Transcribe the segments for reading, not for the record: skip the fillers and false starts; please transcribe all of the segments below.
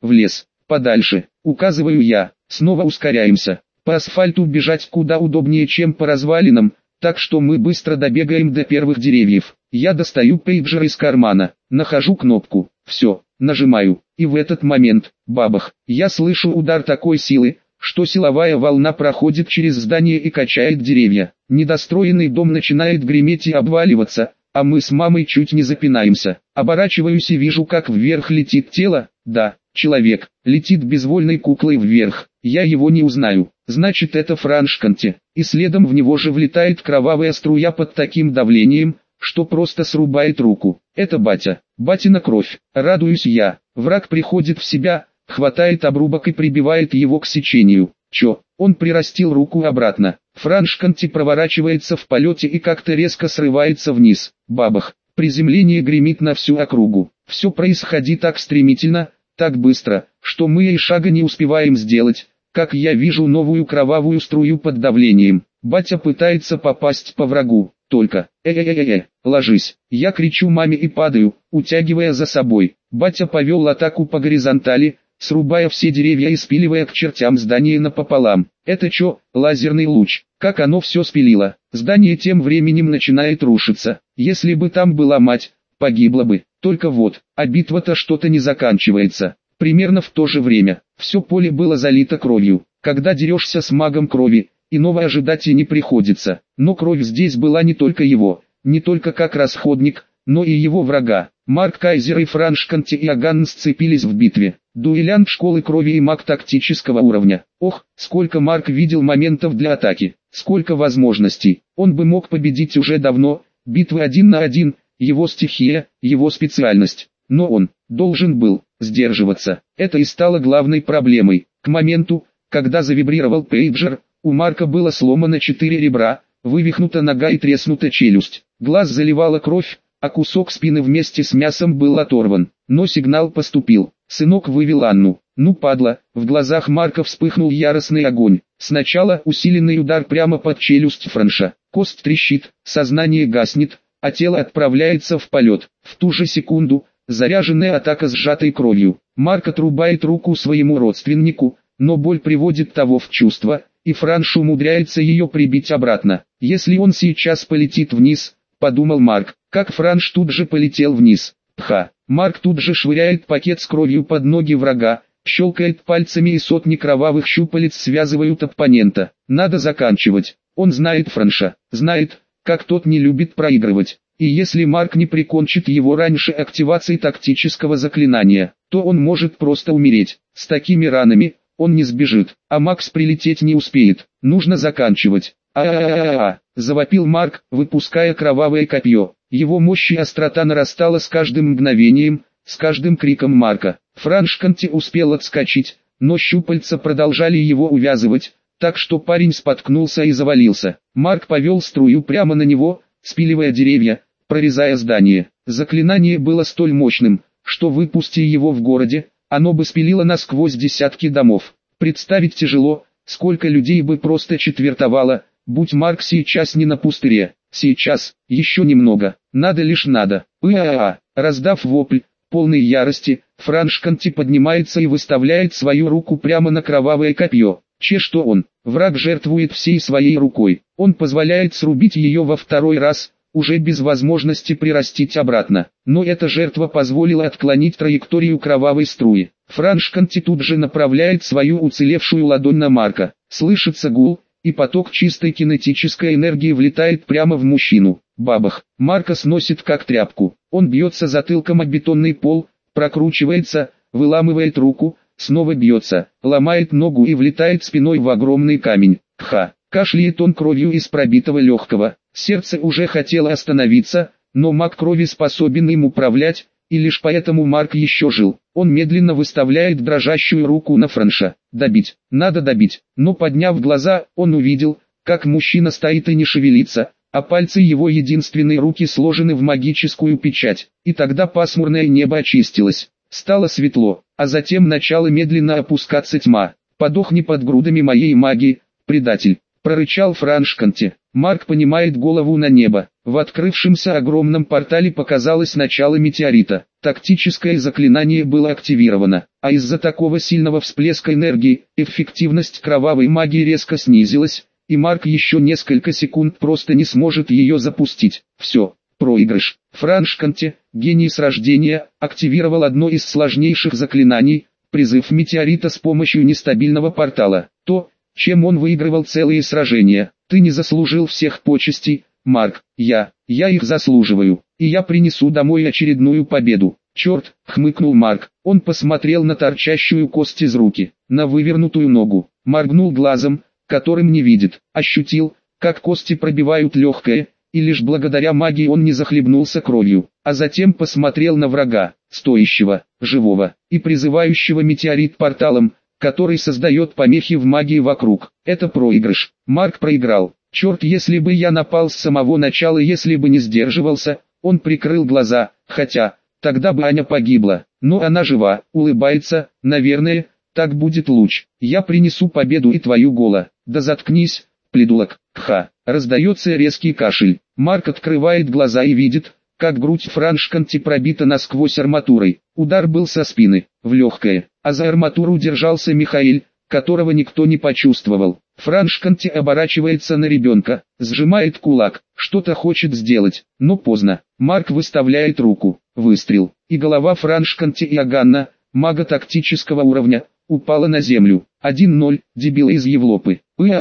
в лес, подальше, указываю я, снова ускоряемся. По асфальту бежать куда удобнее, чем по развалинам, так что мы быстро добегаем до первых деревьев. Я достаю пейджер из кармана, нахожу кнопку, все, нажимаю, и в этот момент, бабах, я слышу удар такой силы, что силовая волна проходит через здание и качает деревья. Недостроенный дом начинает греметь и обваливаться, а мы с мамой чуть не запинаемся. Оборачиваюсь и вижу, как вверх летит тело, да, человек, летит безвольной куклой вверх, я его не узнаю, значит это Франшканте, и следом в него же влетает кровавая струя под таким давлением, что просто срубает руку. Это батя, батина кровь, радуюсь я, враг приходит в себя, хватает обрубок и прибивает его к сечению. Чё, он прирастил руку обратно. Франшканте проворачивается в полете и как-то резко срывается вниз. Бабах, приземление гремит на всю округу. Все происходит так стремительно, так быстро, что мы и шага не успеваем сделать, как я вижу новую кровавую струю под давлением. Батя пытается попасть по врагу, только, ложись. Я кричу маме и падаю, утягивая за собой. Батя повел атаку по горизонтали, срубая все деревья и спиливая к чертям здание напополам. Это чё, лазерный луч, как оно все спилило. Здание тем временем начинает рушиться. Если бы там была мать, погибла бы. Только вот, а битва-то что-то не заканчивается. Примерно в то же время, все поле было залито кровью. Когда дерешься с магом крови, иного ожидать и не приходится. Но кровь здесь была не только его, не только как расходник, но и его врага. Марк Кайзер и Франшканте Иоганн сцепились в битве. Дуэлянт школы крови и маг тактического уровня. Ох, сколько Марк видел моментов для атаки, сколько возможностей. Он бы мог победить уже давно, битвы 1 на 1, его стихия, его специальность. Но он должен был сдерживаться. Это и стало главной проблемой. К моменту, когда завибрировал пейджер, у Марка было сломано 4 ребра, вывихнута нога и треснута челюсть. Глаз заливала кровь, а кусок спины вместе с мясом был оторван. Но сигнал поступил. Сынок вывел Анну. Ну падла, в глазах Марка вспыхнул яростный огонь. Сначала усиленный удар прямо под челюсть Франша. Кость трещит, сознание гаснет, а тело отправляется в полет. В ту же секунду, заряженная атака с сжатой кровью. Марк отрубает руку своему родственнику, но боль приводит того в чувство, и Франш умудряется ее прибить обратно. Если он сейчас полетит вниз, подумал Марк, как Франш тут же полетел вниз. Пха! Марк тут же швыряет пакет с кровью под ноги врага, щелкает пальцами и сотни кровавых щупалец связывают оппонента. Надо заканчивать. Он знает Франша, знает, как тот не любит проигрывать. И если Марк не прикончит его раньше активации тактического заклинания, то он может просто умереть. С такими ранами он не сбежит, а Макс прилететь не успеет. Нужно заканчивать. Завопил Марк, выпуская кровавое копье. Его мощь и острота нарастала с каждым мгновением, с каждым криком Марка. Франшканте успел отскочить, но щупальца продолжали его увязывать, так что парень споткнулся и завалился. Марк повел струю прямо на него, спиливая деревья, прорезая здание. Заклинание было столь мощным, что выпусти его в городе, оно бы спилило насквозь десятки домов. Представить тяжело, сколько людей бы просто четвертовало, будь Марк сейчас не на пустыре. Сейчас, еще немного, надо лишь надо. Раздав вопль, полный ярости, Франшканте поднимается и выставляет свою руку прямо на кровавое копье. Что он? Враг жертвует всей своей рукой. Он позволяет срубить ее во второй раз, уже без возможности прирастить обратно. Но эта жертва позволила отклонить траекторию кровавой струи. Франшканте тут же направляет свою уцелевшую ладонь на Марка. Слышится гул, и поток чистой кинетической энергии влетает прямо в мужчину. Бабах! Марка сносит как тряпку. Он бьется затылком о бетонный пол, прокручивается, выламывает руку, снова бьется, ломает ногу и влетает спиной в огромный камень. Кашляет он кровью из пробитого легкого. Сердце уже хотело остановиться, но маг крови способен им управлять, и лишь поэтому Марк еще жил. Он медленно выставляет дрожащую руку на Франша. Добить, надо добить. Но подняв глаза, он увидел, как мужчина стоит и не шевелится, а пальцы его единственной руки сложены в магическую печать. И тогда пасмурное небо очистилось. Стало светло, а затем начала медленно опускаться тьма. Подохни под грудами моей магии, предатель. прорычал Франшканте. Марк поднимает голову на небо. В открывшемся огромном портале показалось начало метеорита. Тактическое заклинание было активировано, а из-за такого сильного всплеска энергии, эффективность кровавой магии резко снизилась, и Марк еще несколько секунд просто не сможет ее запустить. Все, проигрыш. Франшканте, гений с рождения, активировал одно из сложнейших заклинаний, призыв метеорита с помощью нестабильного портала. То, чем он выигрывал целые сражения. Ты не заслужил всех почестей, Марк. Я их заслуживаю, и я принесу домой очередную победу. Черт, хмыкнул Марк. Он посмотрел на торчащую кость из руки, на вывернутую ногу, моргнул глазом, которым не видит, ощутил, как кости пробивают легкое, и лишь благодаря магии он не захлебнулся кровью, а затем посмотрел на врага, стоящего, живого, и призывающего метеорит порталом, который создает помехи в магии вокруг. Это проигрыш. Марк проиграл. Черт, если бы я напал с самого начала, если бы не сдерживался. Он прикрыл глаза, хотя, тогда бы Аня погибла. Но она жива, улыбается, наверное, так будет лучше. Я принесу победу и твою голо. Да заткнись, придурок. Ха. Раздается резкий кашель. Марк открывает глаза и видит, как грудь Франшканте пробита насквозь арматурой. Удар был со спины, в легкое, а за арматуру держался Михаил, которого никто не почувствовал. Франшканте оборачивается на ребенка, сжимает кулак, что-то хочет сделать, но поздно. Марк выставляет руку, выстрел, и голова Франшканте Иоганна, мага тактического уровня, упала на землю. 1-0, дебил из Европы.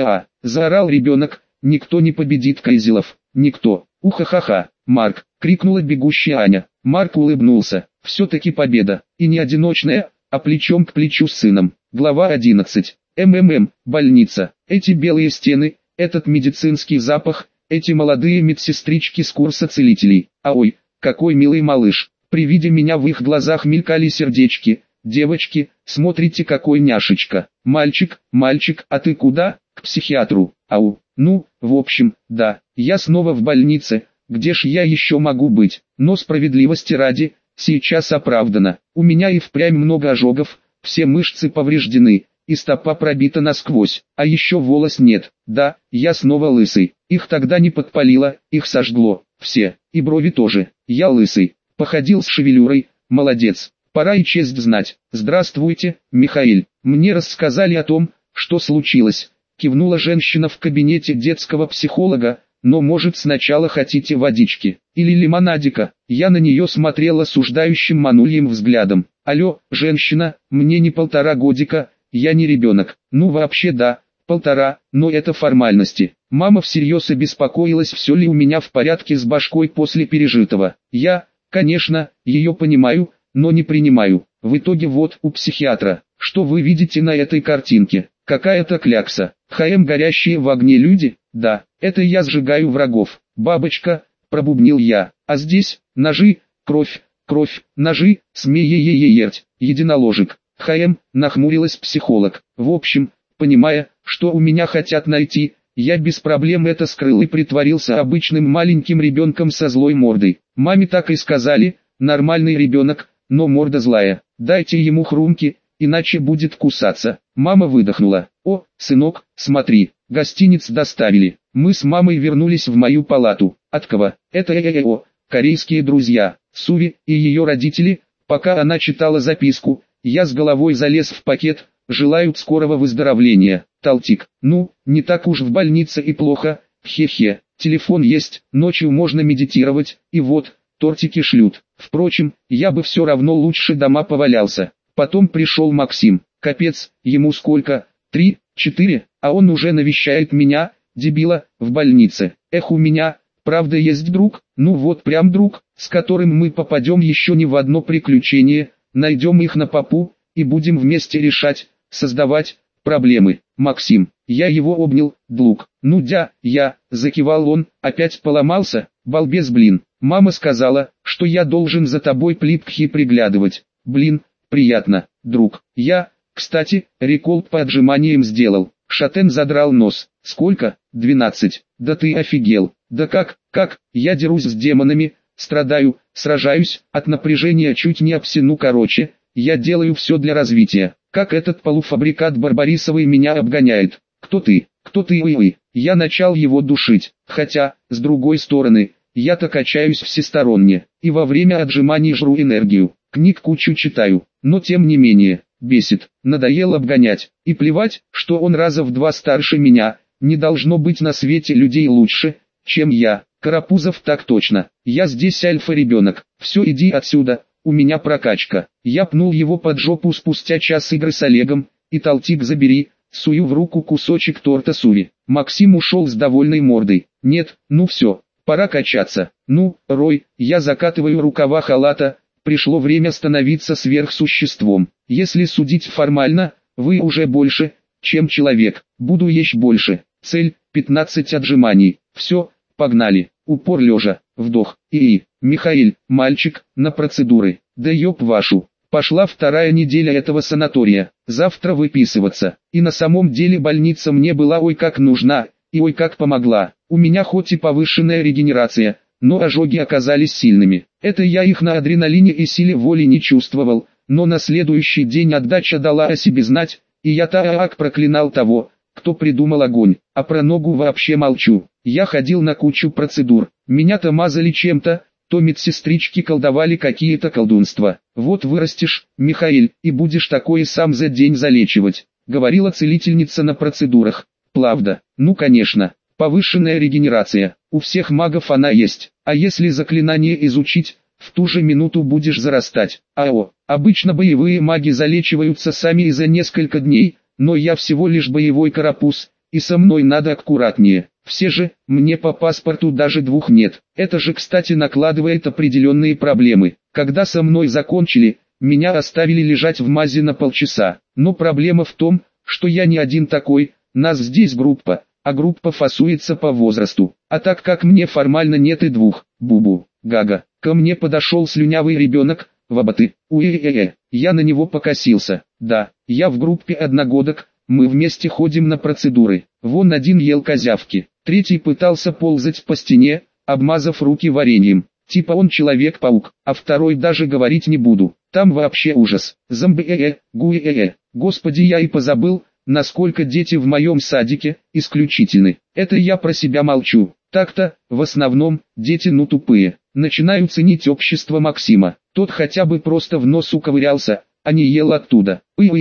Заорал ребенок, никто не победит Кайзелов, никто. Ухахаха, Марк, крикнула бегущая Аня. Марк улыбнулся, все-таки победа, и не одиночная, а плечом к плечу с сыном. Глава 11. Больница. Эти белые стены, этот медицинский запах, эти молодые медсестрички с курса целителей. А ой, какой милый малыш. При виде меня в их глазах мелькали сердечки. Девочки, смотрите, какой няшечка. Мальчик, а ты куда? К психиатру. Ау. Ну, в общем, да, я снова в больнице. Где ж я еще могу быть? Но справедливости ради, сейчас оправдано. У меня и впрямь много ожогов, все мышцы повреждены, и стопа пробита насквозь, а еще волос нет. Да, я снова лысый. Их тогда не подпалило, их сожгло. Все, и брови тоже. Я лысый. Походил с шевелюрой, молодец. Пора и честь знать. Здравствуйте, Михаил. Мне рассказали о том, что случилось. Кивнула женщина в кабинете детского психолога. Но может сначала хотите водички, или лимонадика? Я на нее смотрел осуждающим манульем взглядом. Алло, женщина, мне не 1,5 годика, я не ребенок. Ну вообще да, 1,5, но это формальности. Мама всерьез обеспокоилась, все ли у меня в порядке с башкой после пережитого. Я, конечно, ее понимаю, но не принимаю. В итоге вот у психиатра, что вы видите на этой картинке? Какая-то клякса. Горящие в огне люди? Да, это я сжигаю врагов. Бабочка, пробубнил я. А здесь, ножи, кровь, ножи, смееееерть, единоложек. Нахмурилась психолог. В общем, понимая, что у меня хотят найти, я без проблем это скрыл и притворился обычным маленьким ребенком со злой мордой. Маме так и сказали, нормальный ребенок, но морда злая. Дайте ему хрумки, иначе будет кусаться. Мама выдохнула. О, сынок, смотри, гостиниц доставили. Мы с мамой вернулись в мою палату. От кого? Это корейские друзья, Суви и ее родители. Пока она читала записку, я с головой залез в пакет. Желают скорого выздоровления. Талтик. Ну, не так уж в больнице и плохо. Хе-хе. Телефон есть, ночью можно медитировать, и вот, тортики шлют. Впрочем, я бы все равно лучше дома повалялся. Потом пришел Максим. Капец, ему сколько? 3, 4, а он уже навещает меня, дебила, в больнице. Эх, у меня, правда, есть друг, ну вот прям друг, с которым мы попадем еще не в одно приключение, найдем их на попу, и будем вместе решать, создавать проблемы. Максим, я его обнял, друг. Ну закивал он, опять поломался, балбес блин. Мама сказала, что я должен за тобой плипхи приглядывать. Блин, приятно, друг. Я, кстати, рекорд по отжиманиям сделал. Шатен задрал нос. Сколько? 12. Да ты офигел. Да как, я дерусь с демонами, страдаю, сражаюсь, от напряжения чуть не обсину короче. Я делаю все для развития. Как этот полуфабрикат Барбарисовый меня обгоняет. Кто ты, я начал его душить. Хотя, с другой стороны, я-то качаюсь всесторонне, и во время отжиманий жру энергию, книг кучу читаю, но тем не менее, бесит, надоело обгонять, и плевать, что он раза в 2 старше меня, не должно быть на свете людей лучше, чем я. Карапузов так точно, я здесь альфа-ребенок, все иди отсюда, у меня прокачка. Я пнул его под жопу спустя час игры с Олегом, и Талтик забери, сую в руку кусочек торта Суви. Максим ушел с довольной мордой. Нет, ну все, пора качаться. Ну, Рой, я закатываю рукава халата, пришло время становиться сверхсуществом. Если судить формально, вы уже больше, чем человек, буду еще больше. Цель, 15 отжиманий. Все, погнали. Упор лежа, вдох, Михаил, мальчик, на процедуры. Да ёб вашу. Пошла 2-я неделя этого санатория, завтра выписываться. И на самом деле больница мне была ой как нужна, и ой как помогла. У меня хоть и повышенная регенерация, но ожоги оказались сильными. Это я их на адреналине и силе воли не чувствовал, но на следующий день отдача дала о себе знать, и я так проклинал того, кто придумал огонь, а про ногу вообще молчу. Я ходил на кучу процедур, меня-то мазали чем-то, то медсестрички колдовали какие-то колдунства. Вот вырастешь, Михаил, и будешь такое сам за день залечивать, говорила целительница на процедурах. Правда, ну конечно, повышенная регенерация, у всех магов она есть, а если заклинание изучить, в ту же минуту будешь зарастать. Обычно боевые маги залечиваются сами и за несколько дней, но я всего лишь боевой карапуз, и со мной надо аккуратнее. Все же, мне по паспорту даже 2 нет. Это же, кстати, накладывает определенные проблемы. Когда со мной закончили, меня оставили лежать в мази на полчаса. Но проблема в том, что я не один такой, нас здесь группа, а группа фасуется по возрасту. А так как мне формально нет и 2, бубу, гага, ко мне подошел слюнявый ребенок, вабаты, я на него покосился. Да, я в группе одногодок, мы вместе ходим на процедуры. Вон один ел козявки, 3 пытался ползать по стене, обмазав руки вареньем. Типа он Человек-паук, а 2 даже говорить не буду. Там вообще ужас. Зомби Господи, я и позабыл, насколько дети в моем садике исключительны. Это я про себя молчу. Так-то, в основном, дети тупые. Начинаю ценить общество Максима. Тот хотя бы просто в нос уковырялся, а не ел оттуда.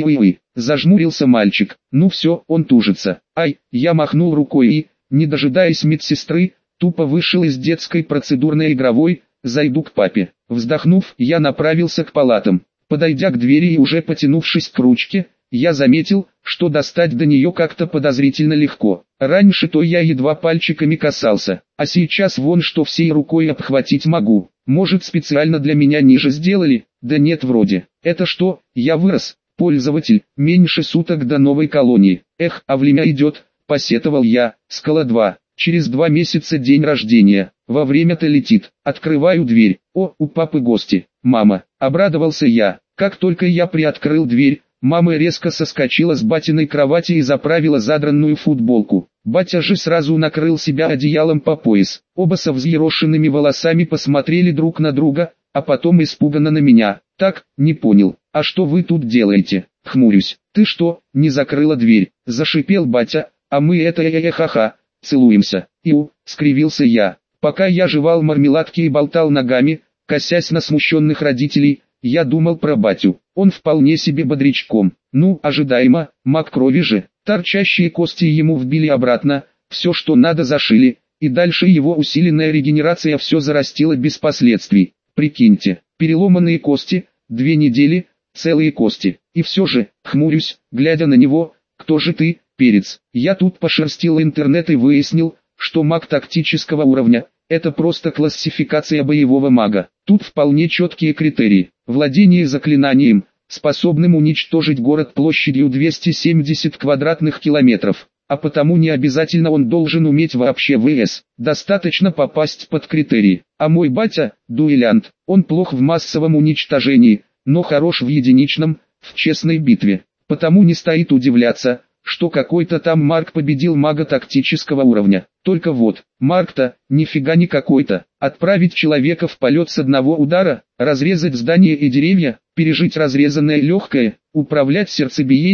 Зажмурился мальчик. Ну все, он тужится. Я махнул рукой и, не дожидаясь медсестры, тупо вышел из детской процедурной игровой, зайду к папе. Вздохнув, я направился к палатам. Подойдя к двери и уже потянувшись к ручке, я заметил, что достать до нее как-то подозрительно легко. Раньше-то я едва пальчиками касался, а сейчас вон что всей рукой обхватить могу. Может, специально для меня ниже сделали? Да нет вроде. Это что, я вырос? Пользователь, меньше суток до новой колонии. А время идет, посетовал я. Скала 2. Через 2 месяца день рождения. Во время-то летит. Открываю дверь. У папы гости. Мама. Обрадовался я. Как только я приоткрыл дверь, мама резко соскочила с батиной кровати и заправила задранную футболку. Батя же сразу накрыл себя одеялом по пояс. Оба со взъерошенными волосами посмотрели друг на друга, а потом испуганно на меня. Так, не понял. А что вы тут делаете? Хмурюсь. Ты что, не закрыла дверь? Зашипел батя, а мы это ха-ха, целуемся. Скривился я. Пока я жевал мармеладки и болтал ногами, косясь на смущенных родителей, я думал про батю. Он вполне себе бодрячком. Ожидаемо, маг крови же. Торчащие кости ему вбили обратно, все что надо зашили, и дальше его усиленная регенерация все зарастила без последствий. Прикиньте, переломанные кости, 2 недели, целые кости. И все же, хмурюсь, глядя на него, кто же ты, перец? Я тут пошерстил интернет и выяснил, что маг тактического уровня – это просто классификация боевого мага. Тут вполне четкие критерии. Владение заклинанием, способным уничтожить город площадью 270 квадратных километров. А потому не обязательно он должен уметь вообще ВС. Достаточно попасть под критерии. А мой батя – дуэлянт. Он плох в массовом уничтожении, но хорош в единичном, в честной битве. Потому не стоит удивляться, что какой-то там Марк победил мага тактического уровня. Только вот, Марк-то, нифига не какой-то. Отправить человека в полет с одного удара, разрезать здания и деревья, пережить разрезанное легкое, управлять сердцебиением,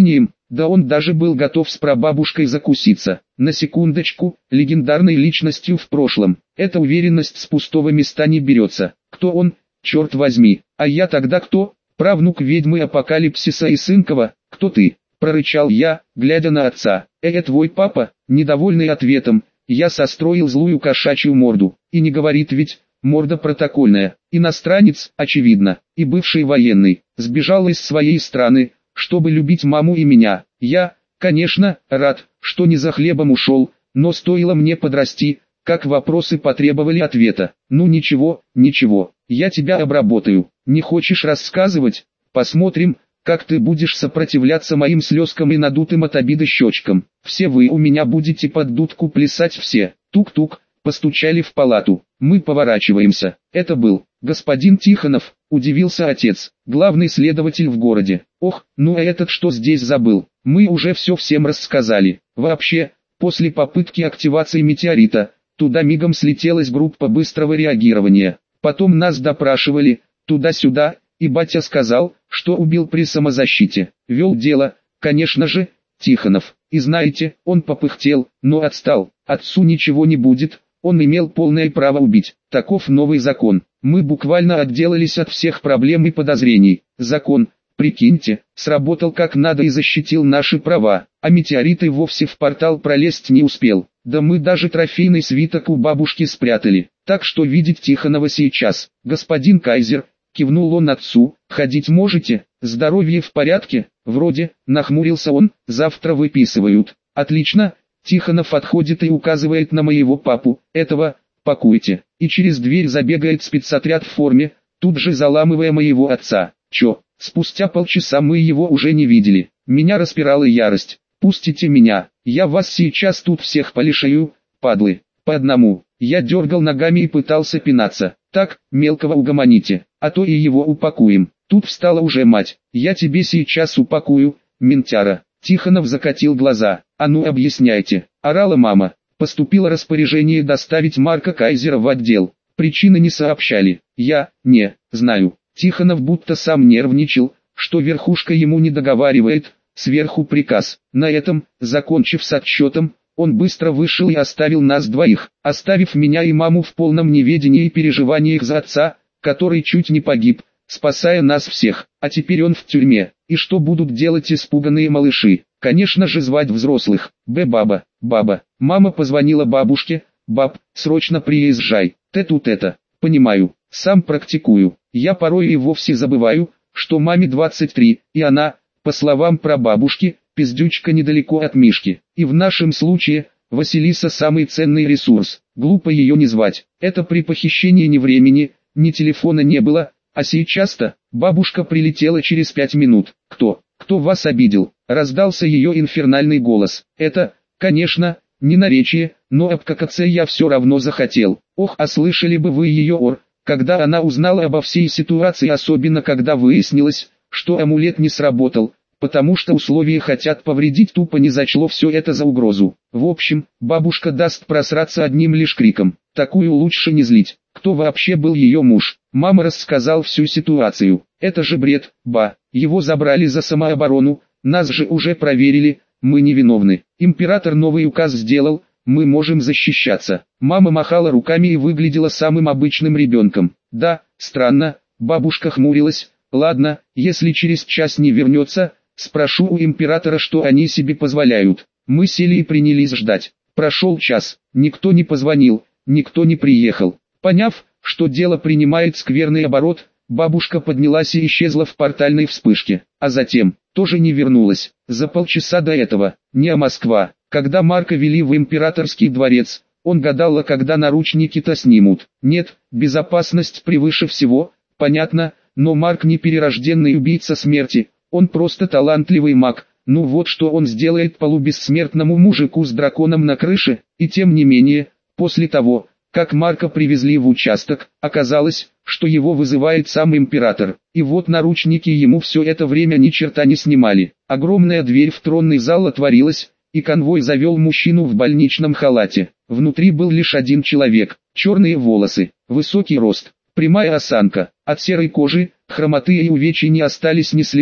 Да он даже был готов с прабабушкой закуситься. На секундочку, легендарной личностью в прошлом. Эта уверенность с пустого места не берется. Кто он, черт возьми? А я тогда кто? Правнук ведьмы Апокалипсиса и Сынкова? Кто ты? Прорычал я, глядя на отца. Твой папа? Недовольный ответом, я состроил злую кошачью морду. И не говорит ведь, морда протокольная. Иностранец, очевидно, и бывший военный. Сбежал из своей страны, чтобы любить маму и меня. Я, конечно, рад, что не за хлебом ушел, но стоило мне подрасти, как вопросы потребовали ответа. Ну ничего, ничего, я тебя обработаю. Не хочешь рассказывать? Посмотрим, как ты будешь сопротивляться моим слезкам и надутым от обиды щечкам. Все вы у меня будете под дудку плясать все. Тук-тук, постучали в палату. Мы поворачиваемся. Это был господин Тихонов, удивился отец, главный следователь в городе. Ох, ну а этот что здесь забыл? Мы уже все всем рассказали. Вообще, после попытки активации метеорита, туда мигом слетелась группа быстрого реагирования. Потом нас допрашивали, туда-сюда, и батя сказал, что убил при самозащите. Вел дело, конечно же, Тихонов. И знаете, он попыхтел, но отстал. Отцу ничего не будет, он имел полное право убить. Таков новый закон. Мы буквально отделались от всех проблем и подозрений. Закон, прикиньте, сработал как надо и защитил наши права. А метеорит и вовсе в портал пролезть не успел. Да мы даже трофейный свиток у бабушки спрятали. Так что видеть Тихонова сейчас. Господин Кайзер, кивнул он отцу, ходить можете? Здоровье в порядке? Вроде, нахмурился он, завтра выписывают. Отлично. Тихонов отходит и указывает на моего папу. Этого, пакуйте. И через дверь забегает спецотряд в форме, тут же заламывая моего отца. Чё? Спустя полчаса мы его уже не видели. Меня распирала ярость. Пустите меня, я вас сейчас тут всех полишаю, падлы. По одному. Я дергал ногами и пытался пинаться. Так, мелкого угомоните, а то и его упакуем. Тут встала уже мать. Я тебе сейчас упакую, ментяра. Тихонов закатил глаза. А ну объясняйте, орала мама. Поступило распоряжение доставить Марка Кайзера в отдел. Причины не сообщали. Я, не, знаю. Тихонов будто сам нервничал, что верхушка ему не договаривает, сверху приказ. На этом, закончив с отчетом, он быстро вышел и оставил нас двоих, оставив меня и маму в полном неведении и переживаниях за отца, который чуть не погиб, спасая нас всех. А теперь он в тюрьме. И что будут делать испуганные малыши? Конечно же звать взрослых. Баба, баба. Мама позвонила бабушке. Баб, срочно приезжай. Ты тут это. Понимаю, сам практикую. Я порой и вовсе забываю, что маме 23, и она, по словам прабабушки, пиздючка недалеко от Мишки. И в нашем случае, Василиса самый ценный ресурс. Глупо ее не звать. Это при похищении ни времени, ни телефона не было. А сейчас-то, бабушка прилетела через 5 минут. Кто вас обидел? Раздался ее инфернальный голос. Это, конечно, не наречие, но обкакаться я все равно захотел. Ох, а слышали бы вы ее ор, когда она узнала обо всей ситуации, особенно когда выяснилось, что амулет не сработал, потому что условия хотят повредить, тупо не зачло все это за угрозу. В общем, бабушка даст просраться одним лишь криком. Такую лучше не злить. Кто вообще был ее муж? Мама рассказал всю ситуацию. Это же бред, его забрали за самооборону, нас же уже проверили, мы невиновны. Император новый указ сделал, мы можем защищаться. Мама махала руками и выглядела самым обычным ребенком. Да, странно, бабушка хмурилась. Ладно, если через час не вернется, спрошу у императора, что они себе позволяют. Мы сели и принялись ждать. Прошел час, никто не позвонил, никто не приехал. Поняв, что дело принимает скверный оборот, бабушка поднялась и исчезла в портальной вспышке, а затем, тоже не вернулась. За полчаса до этого, не Москва, когда Марка вели в императорский дворец, он гадал, когда наручники-то снимут. Нет, безопасность превыше всего, понятно, но Марк не перерожденный убийца смерти, он просто талантливый маг. Ну вот что он сделает полубессмертному мужику с драконом на крыше, и тем не менее, после того, как Марка привезли в участок, оказалось, что его вызывает сам император. И вот наручники ему все это время ни черта не снимали. Огромная дверь в тронный зал отворилась, и конвой завел мужчину в больничном халате. Внутри был лишь один человек, черные волосы, высокий рост, прямая осанка, от серой кожи, хромоты и увечий не остались ни следа.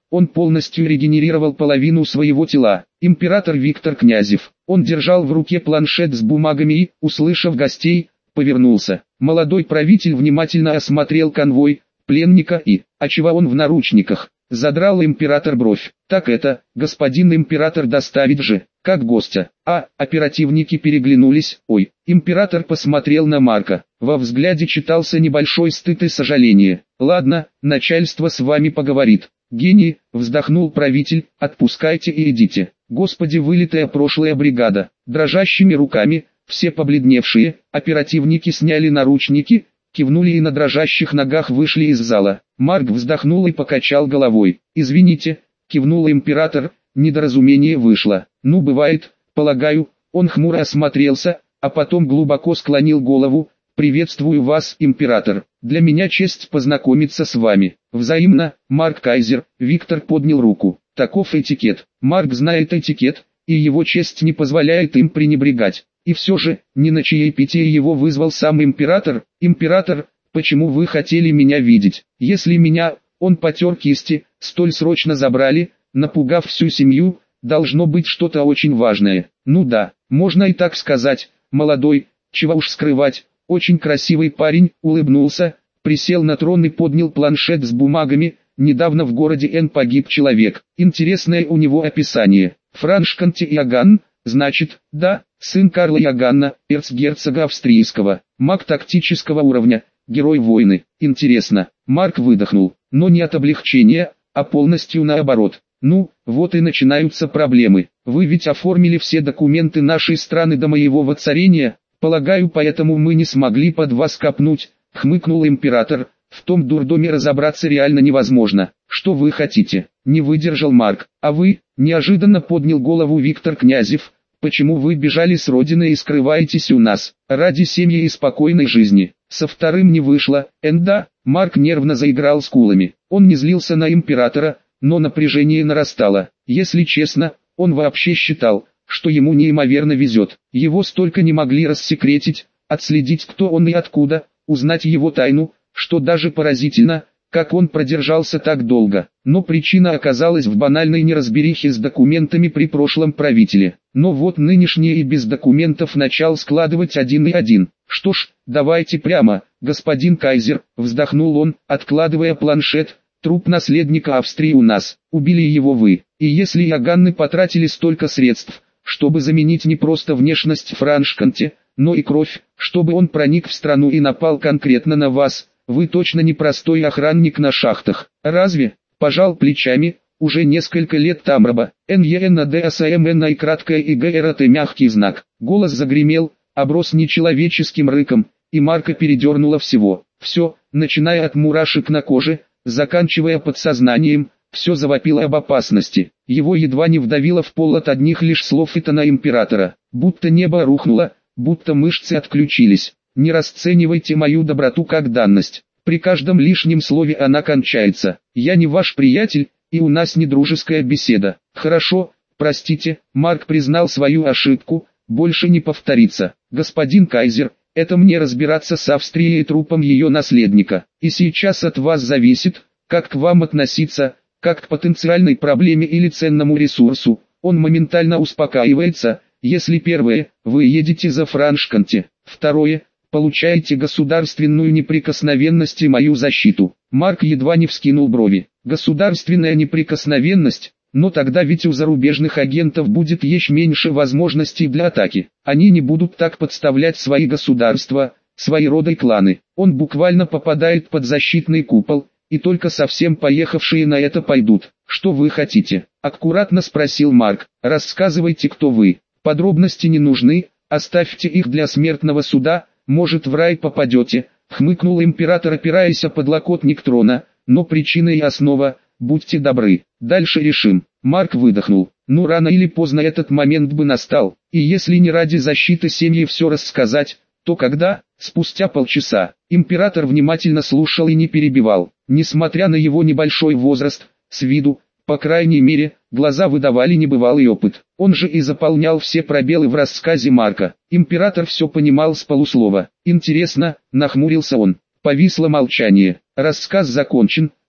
он полностью регенерировал половину своего тела. Император Виктор Князев. Он держал в руке планшет с бумагами и, услышав гостей, повернулся. Молодой правитель внимательно осмотрел конвой, пленника и, а чего он в наручниках? Задрал император бровь. Так это, господин император, доставить же, как гостя. Оперативники переглянулись. Ой, император посмотрел на Марка. Во взгляде читался небольшой стыд и сожаление. Ладно, начальство с вами поговорит. Гений, вздохнул правитель, отпускайте и идите. Господи, вылитая прошлая бригада. Дрожащими руками, все побледневшие, оперативники сняли наручники, кивнули и на дрожащих ногах вышли из зала. Марк вздохнул и покачал головой. «Извините», кивнул император, недоразумение вышло. «Ну бывает, полагаю», он хмуро осмотрелся, а потом глубоко склонил голову. «Приветствую вас, император. Для меня честь познакомиться с вами». «Взаимно, Марк Кайзер», Виктор поднял руку. «Таков этикет. Марк знает этикет, и его честь не позволяет им пренебрегать. И все же, не на чаепитие его вызвал сам император. Император, почему вы хотели меня видеть? Если меня, он потер кисти, столь срочно забрали, напугав всю семью, должно быть что-то очень важное». «Ну да, можно и так сказать, молодой, чего уж скрывать, очень красивый парень», улыбнулся, присел на трон и поднял планшет с бумагами. «Недавно в городе Н погиб человек. Интересное у него описание. Франш Конти Иоганн, значит, да, сын Карла Иоганна, эрцгерцога австрийского, маг тактического уровня, герой войны. Интересно». Марк выдохнул, но не от облегчения, а полностью наоборот. «Ну, вот и начинаются проблемы. Вы ведь оформили все документы нашей страны до моего воцарения, полагаю, поэтому мы не смогли под вас копнуть», хмыкнул император. «В том дурдоме разобраться реально невозможно. Что вы хотите?» Не выдержал Марк. «А вы?» Неожиданно поднял голову Виктор Князев. «Почему вы бежали с родины и скрываетесь у нас? Ради семьи и спокойной жизни». Со вторым не вышло. Да, Марк нервно заиграл скулами. Он не злился на императора, но напряжение нарастало. Если честно, он вообще считал, что ему неимоверно везет. Его столько не могли рассекретить, отследить, кто он и откуда, узнать его тайну, что даже поразительно, как он продержался так долго. Но причина оказалась в банальной неразберихе с документами при прошлом правителе. Но вот нынешний и без документов начал складывать один и один. «Что ж, давайте прямо, господин Кайзер», вздохнул он, откладывая планшет. «Труп наследника Австрии у нас, убили его вы. И если Иоганны потратили столько средств, чтобы заменить не просто внешность Франш Конти, но и кровь, чтобы он проник в страну и напал конкретно на вас, вы точно не простой охранник на шахтах, разве?» Пожал плечами. «Уже несколько лет Тамраба, НЕНАДСМН и краткое ИГРТ мягкий знак». Голос загремел, оброс нечеловеческим рыком, и Марка передернуло всего. Все, начиная от мурашек на коже, заканчивая подсознанием, все завопило об опасности. Его едва не вдавило в пол от одних лишь слов и тона императора. Будто небо рухнуло, будто мышцы отключились. «Не расценивайте мою доброту как данность. При каждом лишнем слове она кончается. Я не ваш приятель, и у нас не дружеская беседа». «Хорошо, простите», Марк признал свою ошибку, «больше не повторится. Господин Кайзер, это мне разбираться с Австрией и трупом ее наследника. И сейчас от вас зависит, как к вам относиться, как к потенциальной проблеме или ценному ресурсу». Он моментально успокаивается. «Если первое, вы едете за Франш Конти. Второе, получаете государственную неприкосновенность и мою защиту». Марк едва не вскинул брови. «Государственная неприкосновенность? Но тогда ведь у зарубежных агентов будет еще меньше возможностей для атаки. Они не будут так подставлять свои государства, свои роды и кланы. Он буквально попадает под защитный купол, и только совсем поехавшие на это пойдут». «Что вы хотите?» – аккуратно спросил Марк. «Рассказывайте, кто вы. Подробности не нужны, оставьте их для смертного суда, может в рай попадете», хмыкнул император, опираясь о подлокотник трона. «Но причина и основа, будьте добры, дальше решим». Марк выдохнул. Ну рано или поздно этот момент бы настал, и если не ради защиты семьи все рассказать, то когда? Спустя полчаса. Император внимательно слушал и не перебивал. Несмотря на его небольшой возраст, с виду, по крайней мере, глаза выдавали небывалый опыт. Он же и заполнял все пробелы в рассказе Марка. Император все понимал с полуслова. «Интересно», нахмурился он. Повисло молчание. «Рассказ закончен»,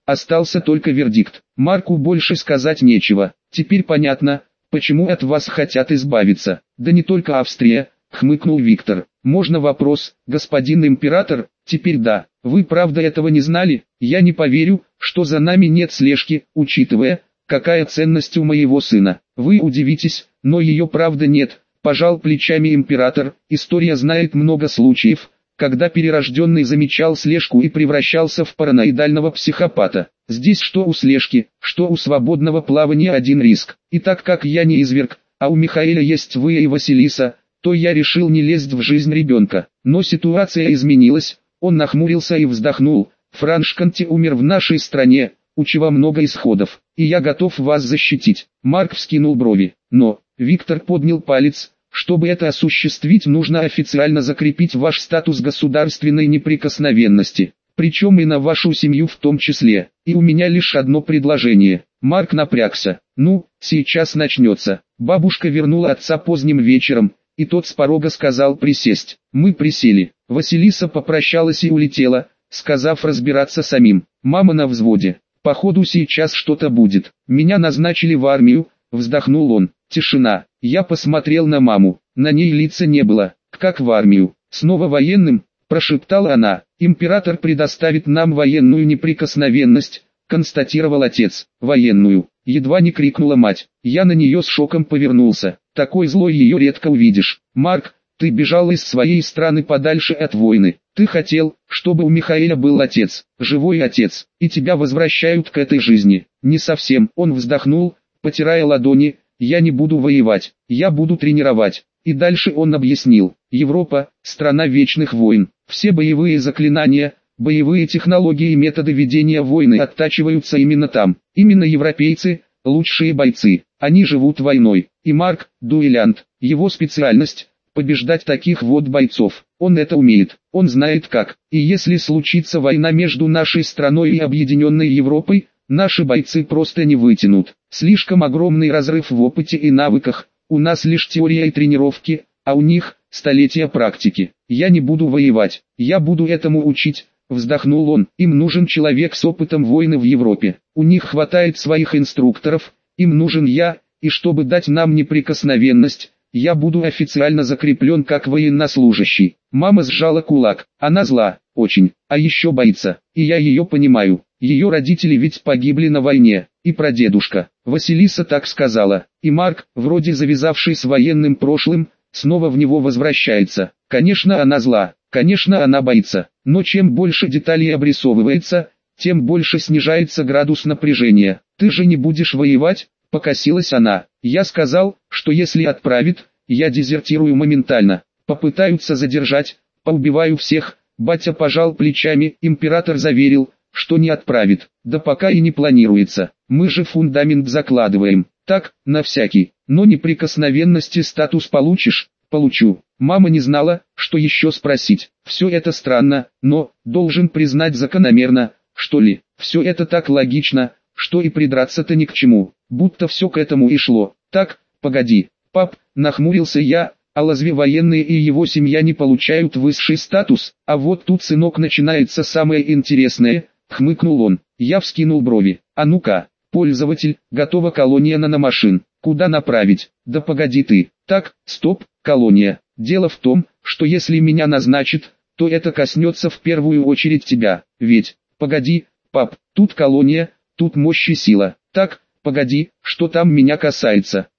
Остался только вердикт. Марку больше сказать нечего. Теперь понятно, почему от вас хотят избавиться. Да не только Австрия, хмыкнул Виктор. Можно вопрос, господин император? Теперь да. Вы правда этого не знали? Я не поверю, что за нами нет слежки, учитывая, какая ценность у моего сына. Вы удивитесь, но ее правда нет. Пожал плечами император. История знает много случаев, когда перерожденный замечал слежку и превращался в параноидального психопата. Здесь что у слежки, что у свободного плавания один риск. И так как я не изверг, а у Михаэля есть вы и Василиса, то я решил не лезть в жизнь ребенка. Но ситуация изменилась, он нахмурился и вздохнул. Франш Конти умер в нашей стране, у чего много исходов, и я готов вас защитить. Марк вскинул брови, но Виктор поднял палец. Чтобы это осуществить, нужно официально закрепить ваш статус государственной неприкосновенности, причем и на вашу семью в том числе. И у меня лишь одно предложение. Марк напрягся. Ну, сейчас начнется. Бабушка вернула отца поздним вечером, и тот с порога сказал присесть. Мы присели. Василиса попрощалась и улетела, сказав разбираться самим. Мама на взводе. Походу сейчас что-то будет. Меня назначили в армию, вздохнул он. Тишина. Я посмотрел на маму. На ней лица не было. Как в армию. Снова военным, прошептала она. Император предоставит нам военную неприкосновенность, констатировал отец. Военную. Едва не крикнула мать. Я на нее с шоком повернулся. Такой злой ее редко увидишь. Марк, ты бежал из своей страны подальше от войны. Ты хотел, чтобы у Михаэля был отец, живой отец, и тебя возвращают к этой жизни. Не совсем. Он вздохнул, потирая ладони. Я не буду воевать, я буду тренировать. И дальше он объяснил. Европа – страна вечных войн. Все боевые заклинания, боевые технологии и методы ведения войны оттачиваются именно там. Именно европейцы – лучшие бойцы. Они живут войной. И Марк – дуэлянт. Его специальность – побеждать таких вот бойцов. Он это умеет. Он знает как. И если случится война между нашей страной и объединенной Европой, наши бойцы просто не вытянут. Слишком огромный разрыв в опыте и навыках. У нас лишь теория и тренировки, а у них столетия практики. Я не буду воевать, я буду этому учить, вздохнул он. Им нужен человек с опытом войны в Европе. У них хватает своих инструкторов, им нужен я, и чтобы дать нам неприкосновенность, я буду официально закреплен как военнослужащий. Мама сжала кулак, она зла, очень, а еще боится, и я ее понимаю. Ее родители ведь погибли на войне, и прадедушка. Василиса так сказала, и Марк, вроде завязавший с военным прошлым, снова в него возвращается. Конечно она зла, конечно она боится, но чем больше деталей обрисовывается, тем больше снижается градус напряжения. Ты же не будешь воевать? Покосилась она. Я сказал, что если отправит, я дезертирую моментально. Попытаются задержать, поубиваю всех. Батя пожал плечами, император заверил, что не отправит. Да пока и не планируется. Мы же фундамент закладываем. Так, на всякий. Но неприкосновенности статус получишь? Получу. Мама не знала, что еще спросить. Все это странно, но, должен признать, закономерно, что ли. Все это так логично, что и придраться-то ни к чему. Будто все к этому и шло. Так, погоди, пап, нахмурился я, а разве военные и его семья не получают высший статус? А вот тут, сынок, начинается самое интересное, хмыкнул он. Я вскинул брови. А ну-ка, пользователь, готова колония наномашин. Куда направить? Да погоди ты. Так, стоп, колония. Дело в том, что если меня назначат, то это коснется в первую очередь тебя. Ведь, погоди, пап, тут колония, тут мощь и сила. Так, погоди, что там меня касается?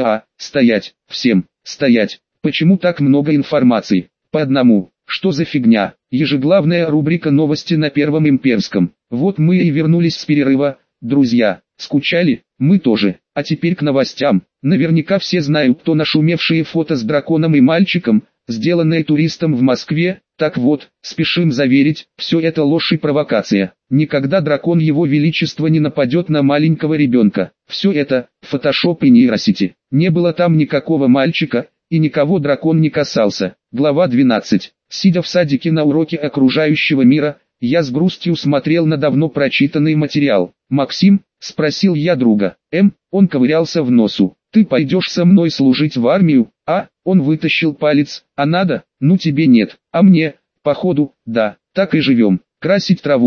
Стоять, всем, стоять. Почему так много информации? По одному. Что за фигня? Ежеглавная рубрика «Новости» на Первом Имперском. Вот мы и вернулись с перерыва, друзья. Скучали? Мы тоже. А теперь к новостям. Наверняка все знают то нашумевшие фото с драконом и мальчиком, сделанное туристом в Москве. Так вот, спешим заверить, все это ложь и провокация. Никогда дракон его величества не нападет на маленького ребенка. Все это фотошоп и нейросети. Не было там никакого мальчика, и никого дракон не касался. Глава 12. Сидя в садике на уроке окружающего мира, я с грустью смотрел на давно прочитанный материал. «Максим?» – спросил я друга. Он ковырялся в носу. «Ты пойдешь со мной служить в армию?» Он вытащил палец. «А надо? Ну тебе нет, а мне, походу, да, так и живем. Красить траву,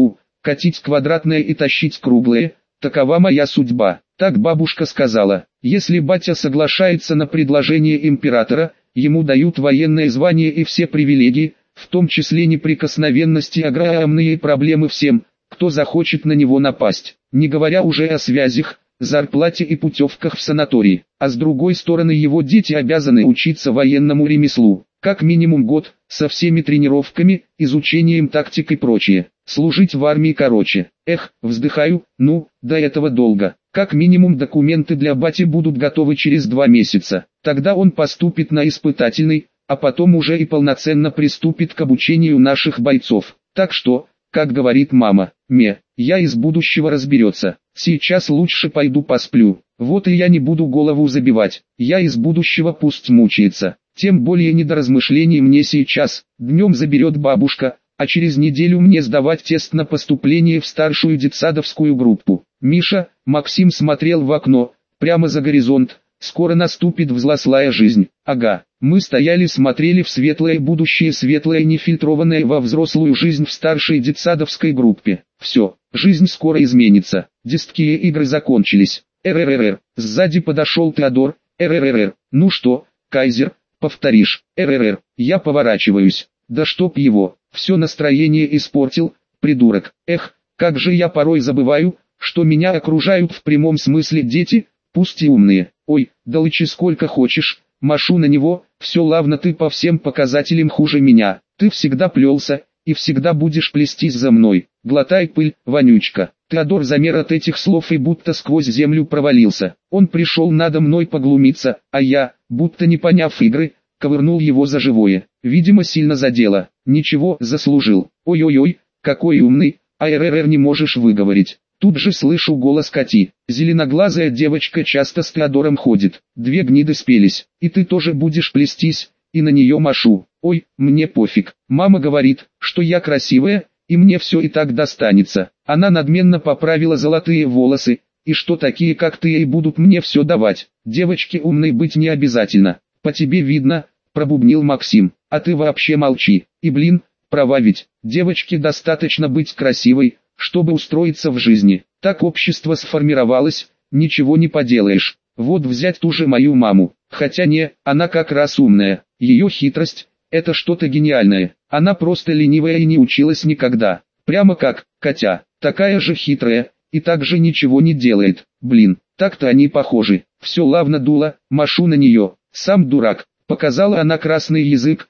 катить квадратное и тащить круглое, такова моя судьба. Так бабушка сказала. Если батя соглашается на предложение императора, ему дают военное звание и все привилегии, в том числе неприкосновенность и огромные проблемы всем, кто захочет на него напасть, не говоря уже о связях, зарплате и путевках в санатории. А с другой стороны, его дети обязаны учиться военному ремеслу, как минимум год, со всеми тренировками, изучением тактик и прочее. Служить в армии короче. Эх, вздыхаю, ну, до этого долго. Как минимум документы для бати будут готовы через 2 месяца. Тогда он поступит на испытательный, а потом уже и полноценно приступит к обучению наших бойцов. Так что, как говорит мама, я из будущего разберется. Сейчас лучше пойду посплю. Вот и я не буду голову забивать. Я из будущего пусть мучается. Тем более не до размышлений мне сейчас. Днем заберет бабушка, а через неделю мне сдавать тест на поступление в старшую детсадовскую группу. Миша, Максим смотрел в окно, прямо за горизонт. Скоро наступит взрослая жизнь. Ага, мы стояли, смотрели в светлое будущее, светлое нефильтрованное во взрослую жизнь в старшей детсадовской группе. Все, жизнь скоро изменится. Детские игры закончились. РРР. Сзади подошел Теодор. РРР. Ну что, Кайзер, повторишь? РРР. Я поворачиваюсь. Да чтоб его, все настроение испортил, придурок. Эх, как же я порой забываю, что меня окружают в прямом смысле дети, пусть и умные. Ой, да лычи сколько хочешь, машу на него, все лавно, ты по всем показателям хуже меня. Ты всегда плелся, и всегда будешь плестись за мной. Глотай пыль, вонючка. Теодор замер от этих слов и будто сквозь землю провалился. Он пришел надо мной поглумиться, а я, будто не поняв игры, ковырнул его за живое. Видимо, сильно задело. Ничего, заслужил. Ой-ой-ой, какой умный, а РРР не можешь выговорить. Тут же слышу голос Кати. Зеленоглазая девочка часто с Теодором ходит. 2 гниды спелись. И ты тоже будешь плестись, и на нее машу. Ой, мне пофиг. Мама говорит, что я красивая, и мне все и так достанется. Она надменно поправила золотые волосы, и что такие как ты и будут мне все давать. Девочке умной быть не обязательно. По тебе видно, пробубнил Максим. А ты вообще молчи. И блин, права ведь, девочке достаточно быть красивой, чтобы устроиться в жизни. Так общество сформировалось, ничего не поделаешь. Вот взять ту же мою маму. Хотя не, она как раз умная. Ее хитрость – это что-то гениальное. Она просто ленивая и не училась никогда. Прямо как Катя, такая же хитрая, и так же ничего не делает. Блин, так-то они похожи. Все лавно дуло, машу на нее. Сам дурак. Показала она красный язык.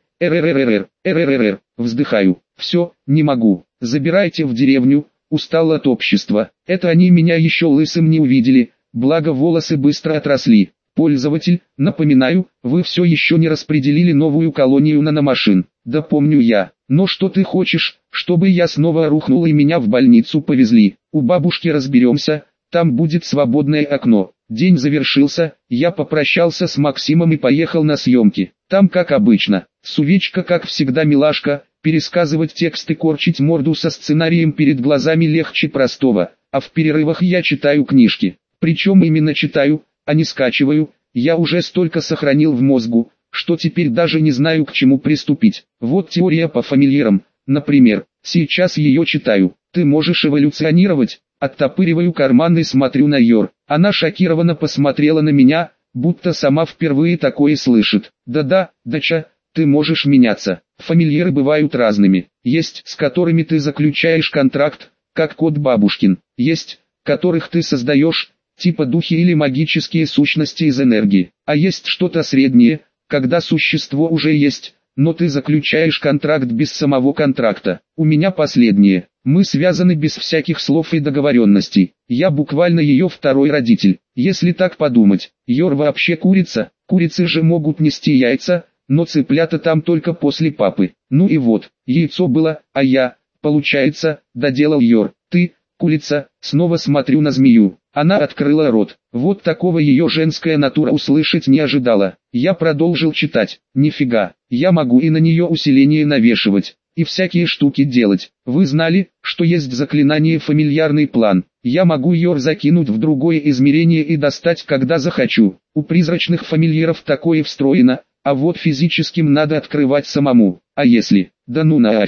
РРР. Вздыхаю. Все, не могу. Забирайте в деревню. Устал от общества. Это они меня еще лысым не увидели, благо волосы быстро отросли. Пользователь, напоминаю, вы все еще не распределили новую колонию на наномашин. Да помню я. Но что ты хочешь, чтобы я снова рухнул и меня в больницу повезли? У бабушки разберемся, там будет свободное окно. День завершился, я попрощался с Максимом и поехал на съемки. Там как обычно, Сувечка как всегда милашка. Пересказывать текст и корчить морду со сценарием перед глазами легче простого, а в перерывах я читаю книжки. Причем именно читаю, а не скачиваю. Я уже столько сохранил в мозгу, что теперь даже не знаю, к чему приступить. Вот теория по фамильярам, например. Сейчас ее читаю. Ты можешь эволюционировать. Оттопыриваю карман и смотрю на Йор. Она шокированно посмотрела на меня, будто сама впервые такое слышит. Да-да, дача. Ты можешь меняться. Фамильяры бывают разными. Есть, с которыми ты заключаешь контракт, как кот бабушкин. Есть, которых ты создаешь, типа духи или магические сущности из энергии. А есть что-то среднее, когда существо уже есть, но ты заключаешь контракт без самого контракта. У меня последнее. Мы связаны без всяких слов и договоренностей. Я буквально ее второй родитель. Если так подумать, Йор вообще курица. Курицы же могут нести яйца, но цыплята там только после папы. Ну и вот, яйцо было, а я, получается, доделал Йор. Ты, курица, снова смотрю на змею. Она открыла рот. Вот такого ее женская натура услышать не ожидала. Я продолжил читать. Нифига, я могу и на нее усиление навешивать, и всякие штуки делать. Вы знали, что есть заклинание фамильярный план? Я могу Йор закинуть в другое измерение и достать, когда захочу. У призрачных фамильяров такое встроено. А вот физическим надо открывать самому. А если? Да ну нафиг.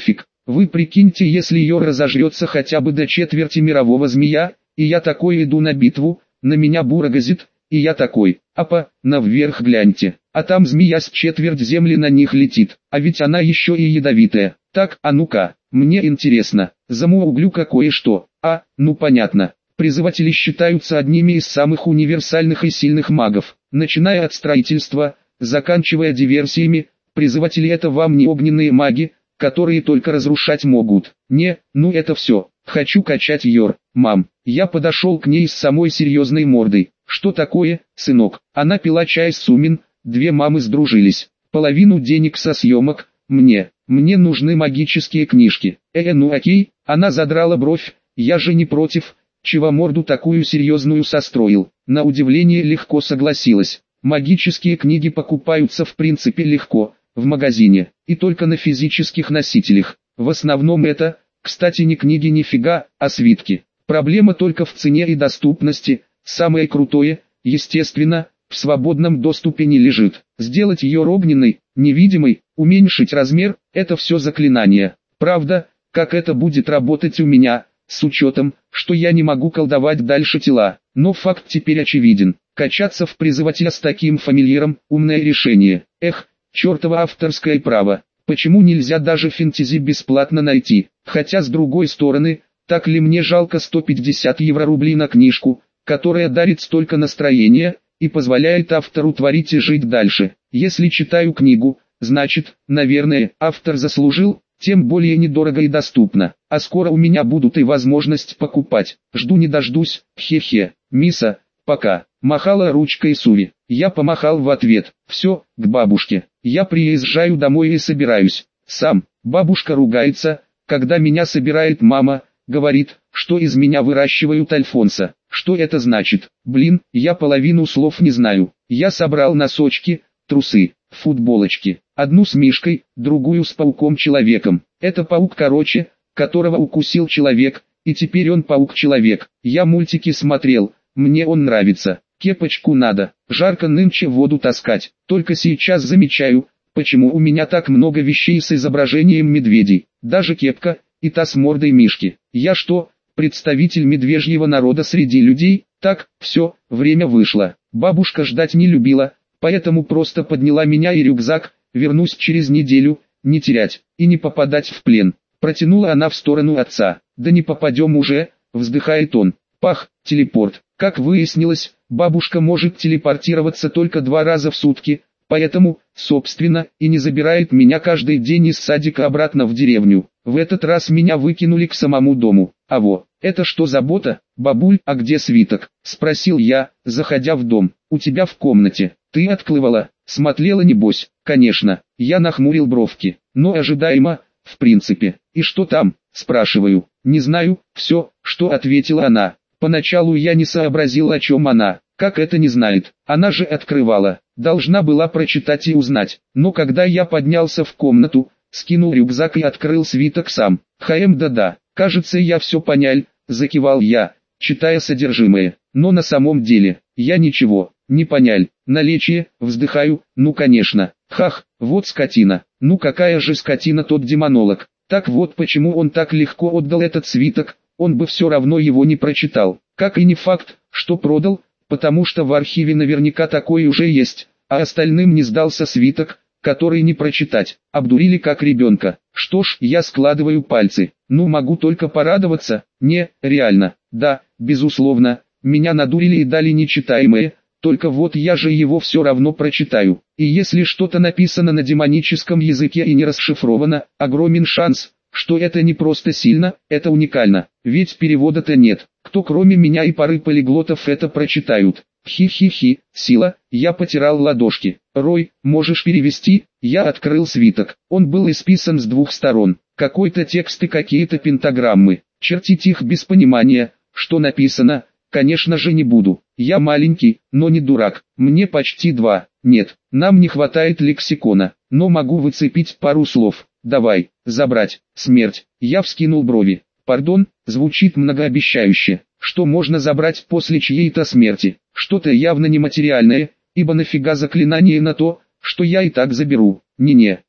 Вы прикиньте, если ее разожрется хотя бы до четверти мирового змея, и я такой иду на битву, на меня бура газит, и я такой, апа, наверх гляньте, а там змея с четверть земли на них летит, а ведь она еще и ядовитая. Так, а ну-ка, мне интересно, замуглю какое-что, ну понятно. Призыватели считаются одними из самых универсальных и сильных магов, начиная от строительства, заканчивая диверсиями. Призыватели — это вам не огненные маги, которые только разрушать могут. Не, ну это все. Хочу качать Йор. Мам, я подошел к ней с самой серьезной мордой. Что такое, сынок? Она пила чай с Сумин, две мамы сдружились. Половину денег со съемок, мне нужны магические книжки. Ну окей, она задрала бровь, я же не против, чего морду такую серьезную состроил. На удивление легко согласилась. Магические книги покупаются в принципе легко, в магазине, и только на физических носителях. В основном это, кстати, не книги нифига, а свитки. Проблема только в цене и доступности. Самое крутое, естественно, в свободном доступе не лежит. Сделать ее огненной, невидимой, уменьшить размер – это все заклинания. Правда, как это будет работать у меня, с учетом, что я не могу колдовать дальше тела. Но факт теперь очевиден. Качаться в призывателя с таким фамильяром – умное решение. Чертово авторское право. Почему нельзя даже фэнтези бесплатно найти? Хотя с другой стороны, так ли мне жалко 150 евро-рублей на книжку, которая дарит столько настроения и позволяет автору творить и жить дальше. Если читаю книгу, значит, наверное, автор заслужил, тем более недорого и доступно. А скоро у меня будут и возможность покупать. Жду не дождусь, хе-хе. Миса, пока. Махала ручкой Суви. Я помахал в ответ. Все, к бабушке. Я приезжаю домой и собираюсь. Сам. Бабушка ругается, когда меня собирает мама, говорит, что из меня выращивают Альфонса. Что это значит? Блин, я половину слов не знаю. Я собрал носочки, трусы, футболочки. Одну с Мишкой, другую с пауком-человеком. Это паук короче, которого укусил человек, и теперь он паук-человек. Я мультики смотрел, мне он нравится. Кепочку надо, жарко нынче воду таскать. Только сейчас замечаю, почему у меня так много вещей с изображением медведей. Даже кепка, и та с мордой Мишки. Я что, представитель медвежьего народа среди людей? Так, все, время вышло. Бабушка ждать не любила, поэтому просто подняла меня и рюкзак. Вернусь через неделю, не терять, и не попадать в плен. Протянула она в сторону отца. Да не попадем уже, вздыхает он. Пах, телепорт. Как выяснилось, бабушка может телепортироваться только 2 раза в сутки, поэтому, собственно, и не забирает меня каждый день из садика обратно в деревню. В этот раз меня выкинули к самому дому. А во, это что за бота? Бабуль, а где свиток? Спросил я, заходя в дом. У тебя в комнате. Ты отклывала? Смотрела небось? Конечно. Я нахмурил бровки. Но ожидаемо, в принципе. И что там? Спрашиваю. Не знаю, все, что ответила она. Поначалу я не сообразил, о чем она. Как это не знает? Она же открывала. Должна была прочитать и узнать. Но когда я поднялся в комнату, скинул рюкзак и открыл свиток сам. Да-да, кажется, я все понял, закивал я, читая содержимое. Но на самом деле, я ничего не понял. Наличие, вздыхаю, ну конечно. Хах, вот скотина. Ну какая же скотина тот демонолог. Так вот почему он так легко отдал этот свиток. Он бы все равно его не прочитал. Как и не факт, что продал, потому что в архиве наверняка такой уже есть, а остальным не сдался свиток, который не прочитать. Обдурили как ребенка. Что ж, я складываю пальцы. Ну могу только порадоваться. Не, реально. Да, безусловно, меня надурили и дали нечитаемое, только вот я же его все равно прочитаю. И если что-то написано на демоническом языке и не расшифровано, огромен шанс, что это не просто сильно, это уникально, ведь перевода-то нет. Кто кроме меня и пары полиглотов это прочитают? Хи-хи-хи, сила, я потирал ладошки. Рой, можешь перевести? Я открыл свиток. Он был исписан с 2 сторон. Какой-то текст и какие-то пентаграммы. Чертить их без понимания, что написано, конечно же не буду. Я маленький, но не дурак. Мне почти 2. Нет, нам не хватает лексикона, но могу выцепить пару слов. Давай, забрать, смерть. Я вскинул брови. Пардон, звучит многообещающе. Что можно забрать после чьей-то смерти? Что-то явно нематериальное, ибо нафига заклинание на то, что я и так заберу. Не-не,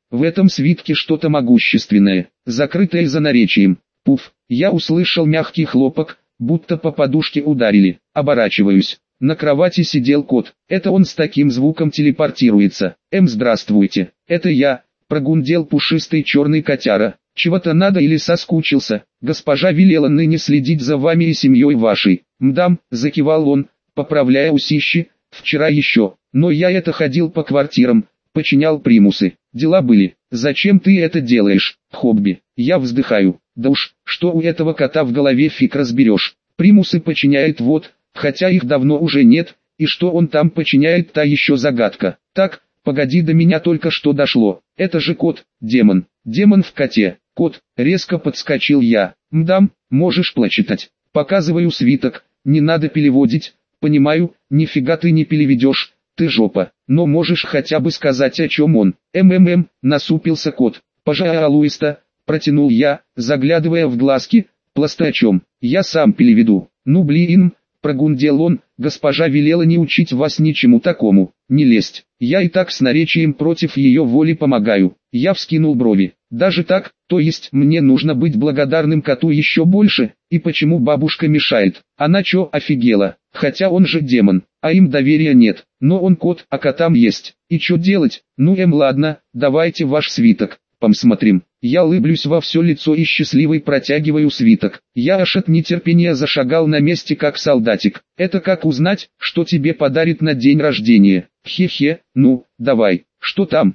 В этом свитке что-то могущественное, закрытое за наречием. Пуф, я услышал мягкий хлопок, будто по подушке ударили. Оборачиваюсь. На кровати сидел кот. Это он с таким звуком телепортируется. Здравствуйте. Это я, прогундел пушистый черный котяра. Чего-то надо или соскучился? Госпожа велела ныне следить за вами и семьей вашей. Мдам, закивал он, поправляя усищи. Вчера еще, но я это ходил по квартирам, починял примусы. Дела были. Зачем ты это делаешь, хобби? Я вздыхаю. Да уж, что у этого кота в голове фиг разберешь. Примусы починяет вот, хотя их давно уже нет, и что он там починяет, та еще загадка. Так, погоди, до меня только что дошло. Это же кот, демон. Демон в коте. Кот, резко подскочил я. Мдам, можешь прочитать. Показываю свиток, не надо переводить. Понимаю, нифига ты не переведешь, ты жопа. Но можешь хотя бы сказать, о чем он. Насупился кот. Пожалуйста, протянул я, заглядывая в глазки. Просто о чем? Я сам переведу. Ну блин, прогундел он, госпожа велела не учить вас ничему такому. Не лезть. Я и так с наречием против ее воли помогаю. Я вскинул брови. Даже так, то есть мне нужно быть благодарным коту еще больше, и почему бабушка мешает? Она чё, офигела? Хотя он же демон, а им доверия нет, но он кот, а котам есть. И чё делать? Ну ладно, давайте ваш свиток, посмотрим. Я улыблюсь во все лицо и счастливый протягиваю свиток. Я аж от нетерпения зашагал на месте как солдатик. Это как узнать, что тебе подарит на день рождения? Хе-хе, ну, давай, что там?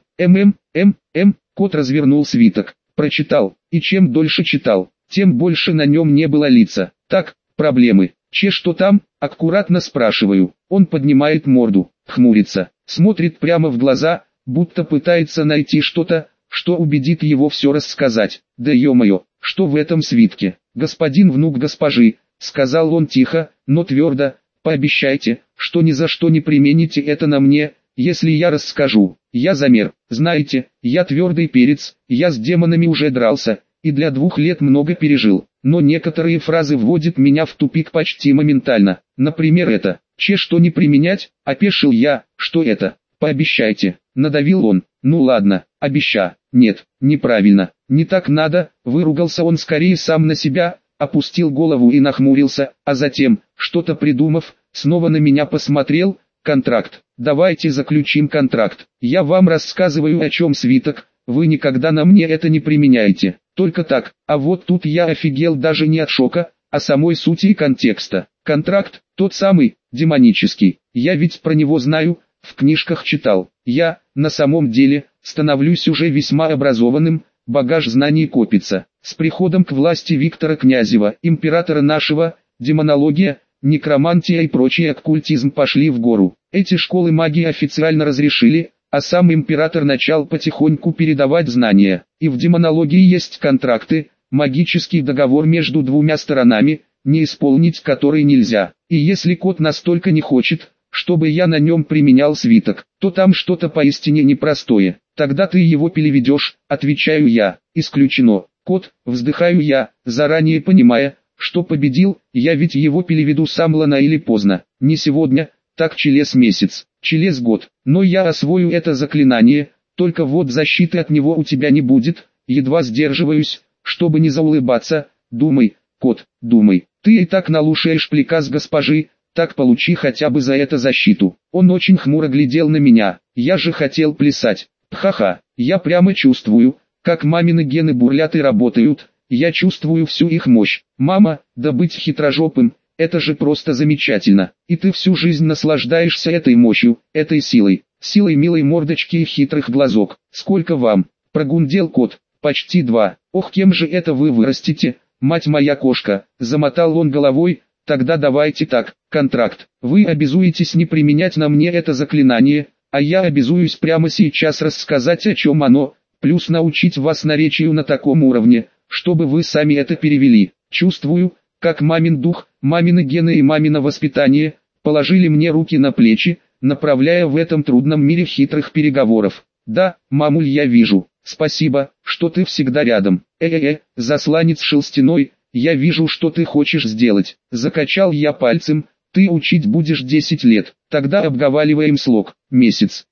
Кот развернул свиток, прочитал, и чем дольше читал, тем больше на нем не было лица. Так, проблемы. Что там? Аккуратно спрашиваю. Он поднимает морду, хмурится, смотрит прямо в глаза, будто пытается найти что-то, что убедит его все рассказать. Да ё-моё, что в этом свитке? Господин внук госпожи, сказал он тихо, но твердо, пообещайте, что ни за что не примените это на мне, если я расскажу. Я замер, знаете, я твердый перец, я с демонами уже дрался, и для 2 лет много пережил, но некоторые фразы вводят меня в тупик почти моментально. Например это, что не применять, опешил я, что это, пообещайте, надавил он, ну ладно, обеща, нет, неправильно, не так надо, выругался он скорее сам на себя, опустил голову и нахмурился, а затем, что-то придумав, снова на меня посмотрел. Контракт. Давайте заключим контракт. Я вам рассказываю, о чем свиток, вы никогда на мне это не применяете. Только так. А вот тут я офигел даже не от шока, а самой сути и контекста. Контракт, тот самый, демонический. Я ведь про него знаю, в книжках читал. Я, на самом деле, становлюсь уже весьма образованным, багаж знаний копится. С приходом к власти Виктора Князева, императора нашего, демонология, некромантия и прочий оккультизм пошли в гору. Эти школы магии официально разрешили, а сам император начал потихоньку передавать знания. И в демонологии есть контракты, магический договор между 2 сторонами, не исполнить который нельзя. И если кот настолько не хочет, чтобы я на нем применял свиток, то там что-то поистине непростое. Тогда ты его переведешь, отвечаю я. Исключено. Кот, вздыхаю я, заранее понимая, что победил, я ведь его переведу сам рано или поздно, не сегодня, так через месяц, через год, но я освою это заклинание, только вот защиты от него у тебя не будет, едва сдерживаюсь, чтобы не заулыбаться, думай, кот, думай, ты и так налушаешь приказ госпожи, так получи хотя бы за это защиту. Он очень хмуро глядел на меня, я же хотел плясать, ха-ха, я прямо чувствую, как мамины гены бурлят и работают. Я чувствую всю их мощь. Мама, да быть хитрожопым, это же просто замечательно. И ты всю жизнь наслаждаешься этой мощью, этой силой. Силой милой мордочки и хитрых глазок. Сколько вам? Прогундел кот. Почти 2. Ох, кем же это вы вырастете, мать моя кошка. Замотал он головой. Тогда давайте так, контракт. Вы обязуетесь не применять на мне это заклинание, а я обязуюсь прямо сейчас рассказать, о чем оно, плюс научить вас наречию на таком уровне, чтобы вы сами это перевели. Чувствую, как мамин дух, мамины гены и мамино воспитание положили мне руки на плечи, направляя в этом трудном мире хитрых переговоров. Да, мамуль, я вижу. Спасибо, что ты всегда рядом. Засланец шерстяной, я вижу, что ты хочешь сделать. Закачал я пальцем. Ты учить будешь 10 лет. Тогда обговариваем слог. Месяц.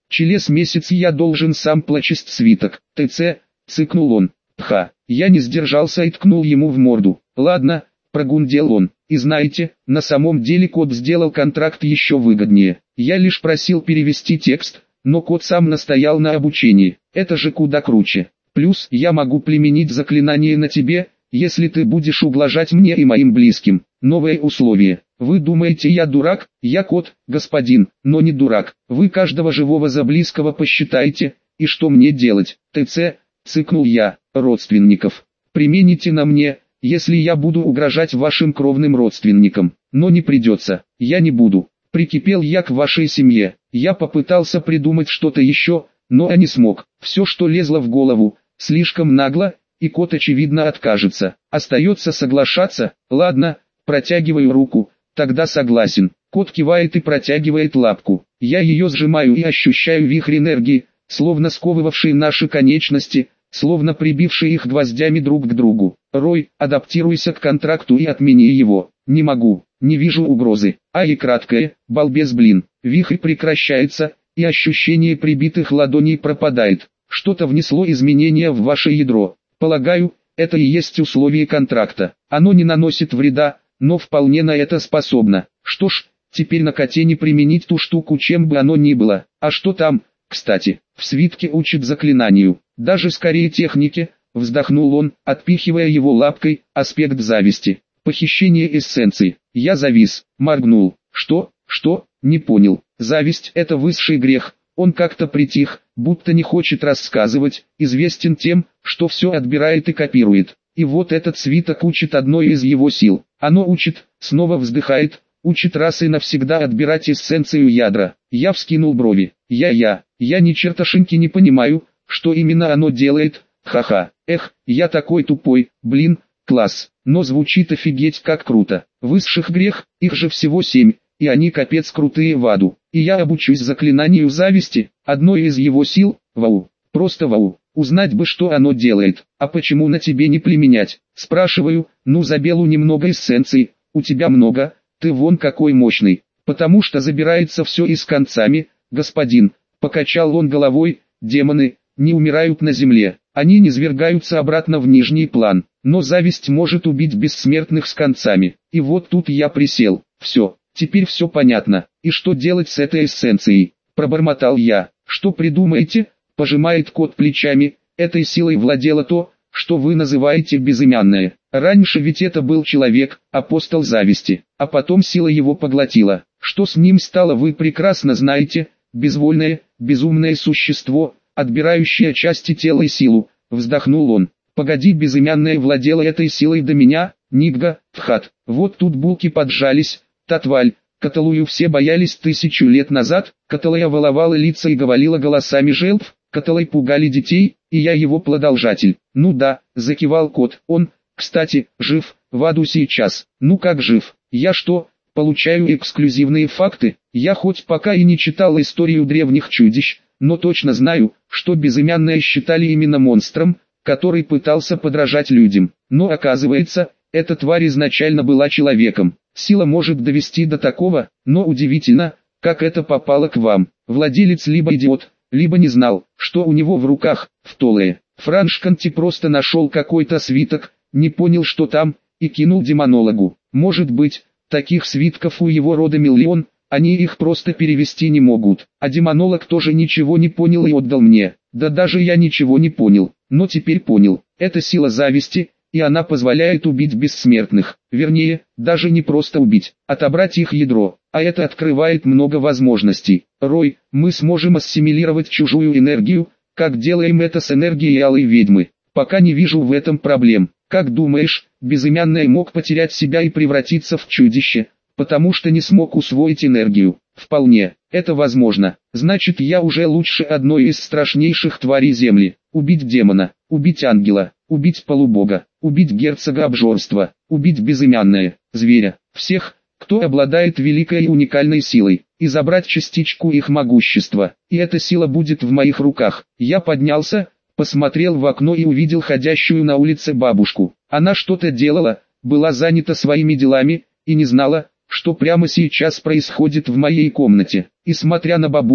Через месяц я должен сам прочесть свиток. ТЦ, цыкнул он. Пха, я не сдержался и ткнул ему в морду. Ладно, прогундел он. И знаете, на самом деле кот сделал контракт еще выгоднее. Я лишь просил перевести текст, но кот сам настоял на обучении. Это же куда круче. Плюс я могу применить заклинание на тебе, если ты будешь ублажать мне и моим близким. Новое условие. Вы думаете, я дурак? Я кот, господин, но не дурак. Вы каждого живого за близкого посчитаете, и что мне делать? ТЦ, цыкнул я, родственников. Примените на мне, если я буду угрожать вашим кровным родственникам. Но не придется, я не буду. Прикипел я к вашей семье. Я попытался придумать что-то еще, но не смог. Все, что лезло в голову, слишком нагло, и кот очевидно откажется. Остается соглашаться. Ладно, протягиваю руку, тогда согласен. Кот кивает и протягивает лапку. Я ее сжимаю и ощущаю вихрь энергии, словно сковывавший наши конечности, словно прибивший их гвоздями друг к другу. Рой, адаптируйся к контракту и отмени его. Не могу, не вижу угрозы. А и краткое, балбес блин. Вихрь прекращается, и ощущение прибитых ладоней пропадает. Что-то внесло изменения в ваше ядро. Полагаю, это и есть условие контракта. Оно не наносит вреда, но вполне на это способно. Что ж, теперь на коте не применить ту штуку, чем бы оно ни было. А что там, кстати, в свитке учит заклинанию. Даже скорее технике, вздохнул он, отпихивая его лапкой, аспект зависти. Похищение эссенции. Я завис, моргнул. Что, не понял. Зависть – это высший грех. Он как-то притих, будто не хочет рассказывать, известен тем, что все отбирает и копирует. И вот этот свиток учит одной из его сил. Оно учит, снова вздыхает, учит раз и навсегда отбирать эссенцию ядра. Я вскинул брови. Я ни черташеньки не понимаю, что именно оно делает. Ха-ха. Эх, я такой тупой, блин, класс. Но звучит офигеть как круто. Высших грех, их же всего 7, и они капец крутые в аду. И я обучусь заклинанию зависти, одной из его сил, вау. Просто вау. Узнать бы, что оно делает. А почему на тебе не применять? Спрашиваю, ну забелу немного эссенций, у тебя много, ты вон какой мощный. Потому что забирается все и с концами, господин. Покачал он головой, демоны не умирают на земле. Они низвергаются обратно в нижний план. Но зависть может убить бессмертных с концами. И вот тут я присел. Все, теперь все понятно. И что делать с этой эссенцией? Пробормотал я. Что придумаете? Пожимает кот плечами. Этой силой владело то, что вы называете безымянное. Раньше ведь это был человек, апостол зависти. А потом сила его поглотила. Что с ним стало, вы прекрасно знаете. Безвольное, безумное существо, отбирающее части тела и силу. Вздохнул он. Погоди, безымянная владела этой силой до меня, Нигга, Тхат. Вот тут булки поджались, Татваль, которую все боялись 1000 лет назад, которая воловала лица и говорила голосами жертв, которой пугали детей, и я его продолжатель. Ну да, закивал кот, он, кстати, жив, в аду сейчас. Ну как жив? Я что, получаю эксклюзивные факты? Я хоть пока и не читал историю древних чудищ, но точно знаю, что безымянное считали именно монстром, который пытался подражать людям. Но оказывается, эта тварь изначально была человеком. Сила может довести до такого, но удивительно, как это попало к вам. Владелец либо идиот, либо не знал, что у него в руках, втолые. Франшканти просто нашел какой-то свиток, не понял, что там, и кинул демонологу. Может быть, таких свитков у его рода миллион, они их просто перевести не могут. А демонолог тоже ничего не понял и отдал мне. Да даже я ничего не понял, но теперь понял. Это сила зависти, и она позволяет убить бессмертных. Вернее, даже не просто убить, отобрать их ядро. А это открывает много возможностей. Рой, мы сможем ассимилировать чужую энергию, как делаем это с энергией алой ведьмы. Пока не вижу в этом проблем. Как думаешь, безымянный мог потерять себя и превратиться в чудище, потому что не смог усвоить энергию? Вполне, это возможно. Значит, я уже лучше одной из страшнейших тварей Земли. Убить демона, убить ангела, убить полубога, убить герцога обжорства, убить безымянное, зверя, всех, кто обладает великой и уникальной силой, и забрать частичку их могущества. И эта сила будет в моих руках. Я поднялся, посмотрел в окно и увидел ходящую на улице бабушку. Она что-то делала, была занята своими делами, и не знала, что прямо сейчас происходит в моей комнате. И смотря на бабулю,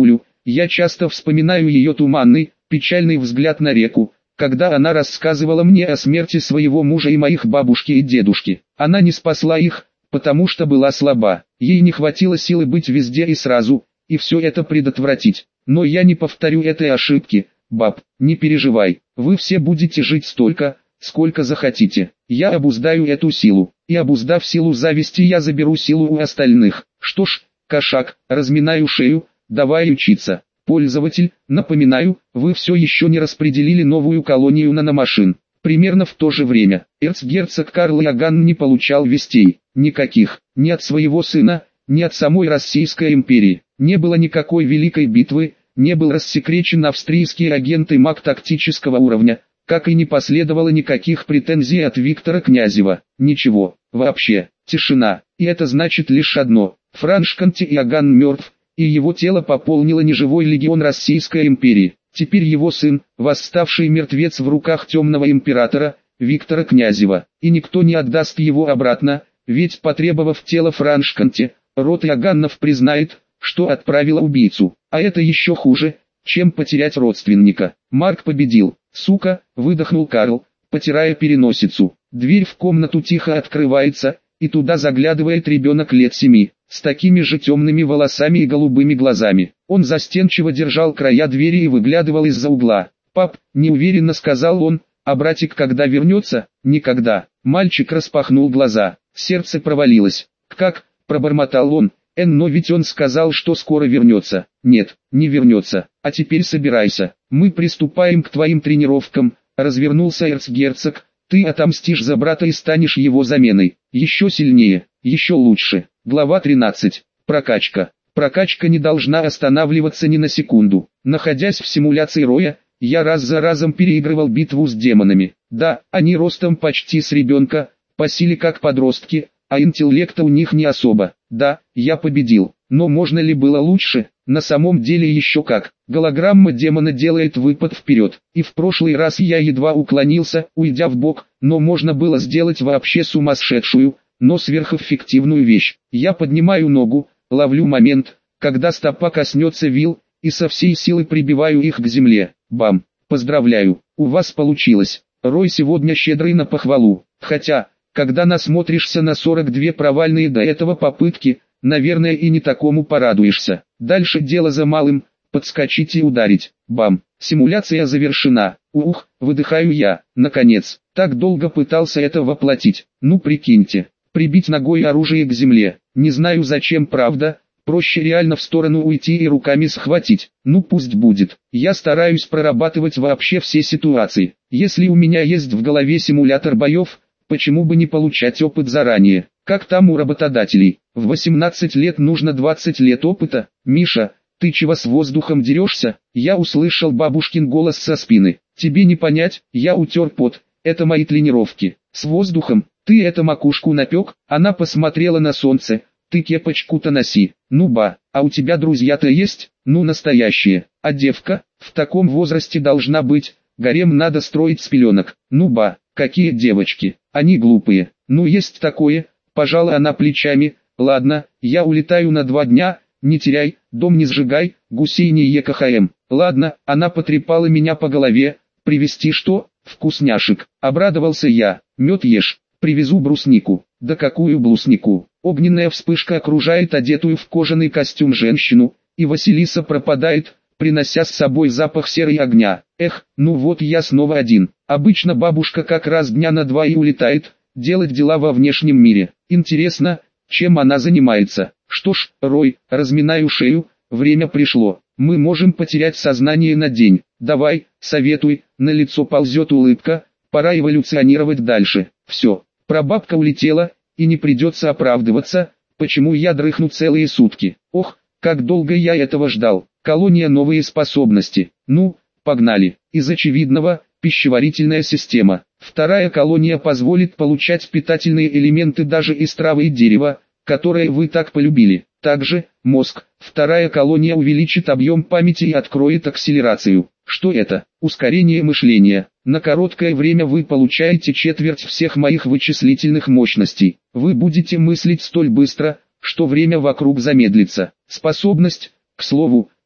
Я часто вспоминаю ее туманный, печальный взгляд на реку, когда она рассказывала мне о смерти своего мужа и моих бабушки и дедушки. Она не спасла их, потому что была слаба. Ей не хватило силы быть везде и сразу, и все это предотвратить. Но я не повторю этой ошибки, баб, не переживай, вы все будете жить столько, сколько захотите. Я обуздаю эту силу, и обуздав силу зависти, я заберу силу у остальных. Что ж, кошак, разминаю шею, давай учиться. Пользователь, напоминаю, вы все еще не распределили новую колонию наномашин. Примерно в то же время, эрцгерцог Карл Иоганн не получал вестей, никаких, ни от своего сына, ни от самой Российской империи. Не было никакой великой битвы, не был рассекречен австрийский агент и маг тактического уровня, как и не последовало никаких претензий от Виктора Князева. Ничего, вообще, тишина, и это значит лишь одно: Франш Иоганн мертв, и его тело пополнило неживой легион Российской империи. Теперь его сын, восставший мертвец в руках темного императора, Виктора Князева, и никто не отдаст его обратно, ведь потребовав тело Франшканте, род Иоганнов признает, что отправила убийцу, а это еще хуже, чем потерять родственника. Марк победил, сука, выдохнул Карл, потирая переносицу. Дверь в комнату тихо открывается, и туда заглядывает ребенок лет 7, с такими же темными волосами и голубыми глазами. Он застенчиво держал края двери и выглядывал из-за угла. «Пап», — неуверенно сказал он, — «а братик когда вернется?» «Никогда». Мальчик распахнул глаза, сердце провалилось. «Как?» — пробормотал он. «Но ведь он сказал, что скоро вернется». «Нет, не вернется. А теперь собирайся. Мы приступаем к твоим тренировкам», — развернулся эрцгерцог. «Ты отомстишь за брата и станешь его заменой. Еще сильнее, еще лучше». Глава 13. Прокачка. Прокачка не должна останавливаться ни на секунду. Находясь в симуляции роя, я раз за разом переигрывал битву с демонами. Да, они ростом почти с ребенка, по силе как подростки, а интеллекта у них не особо. Да, я победил, но можно ли было лучше? На самом деле еще как. Голограмма демона делает выпад вперед, и в прошлый раз я едва уклонился, уйдя в бок, но можно было сделать вообще сумасшедшую, но сверхэффективную вещь. Я поднимаю ногу, ловлю момент, когда стопа коснется вил, и со всей силы прибиваю их к земле. Бам! Поздравляю, у вас получилось. Рой сегодня щедрый на похвалу. Хотя, когда насмотришься на 42 провальные до этого попытки, наверное, и не такому порадуешься. Дальше дело за малым: подскочить и ударить. Бам! Симуляция завершена. Ух, выдыхаю я. Наконец, так долго пытался это воплотить. Ну прикиньте, прибить ногой оружие к земле. Не знаю зачем, правда. Проще реально в сторону уйти и руками схватить. Ну пусть будет. Я стараюсь прорабатывать вообще все ситуации. Если у меня есть в голове симулятор боев, почему бы не получать опыт заранее? Как там у работодателей? В 18 лет нужно 20 лет опыта. Миша, ты чего с воздухом дерешься? Я услышал бабушкин голос со спины. Тебе не понять, я утер пот. Это мои тренировки. С воздухом? Ты это макушку напек? Она посмотрела на солнце. Ты кепочку-то носи. Ну ба, а у тебя друзья-то есть? Ну настоящие. А девка? В таком возрасте должна быть. Гарем надо строить с пеленок. Ну ба, какие девочки? Они глупые. Ну есть такое. Пожала она плечами. Ладно, я улетаю на 2 дня. Не теряй, дом не сжигай, гусей не ЕКХМ. Ладно, она потрепала меня по голове. Привезти что? Вкусняшек. Обрадовался я. Мед ешь. Привезу бруснику. Да какую бруснику? Огненная вспышка окружает одетую в кожаный костюм женщину, и Василиса пропадает, принося с собой запах серы и огня. Эх, ну вот я снова один. Обычно бабушка как раз дня на 2 и улетает, делать дела во внешнем мире. Интересно, чем она занимается? Что ж, Рой, разминаю шею, время пришло. Мы можем потерять сознание на день. Давай, советуй, на лицо ползет улыбка, пора эволюционировать дальше. Все, прабабка улетела, и не придется оправдываться, почему я дрыхну целые сутки. Ох, как долго я этого ждал. Колония, новые способности. Ну, погнали. Из очевидного, пищеварительная система. Вторая колония позволит получать питательные элементы даже из травы и дерева, которые вы так полюбили. Также, мозг. Вторая колония увеличит объем памяти и откроет акселерацию. Что это? Ускорение мышления. На короткое время вы получаете четверть всех моих вычислительных мощностей. Вы будете мыслить столь быстро, что время вокруг замедлится. Способность, к слову,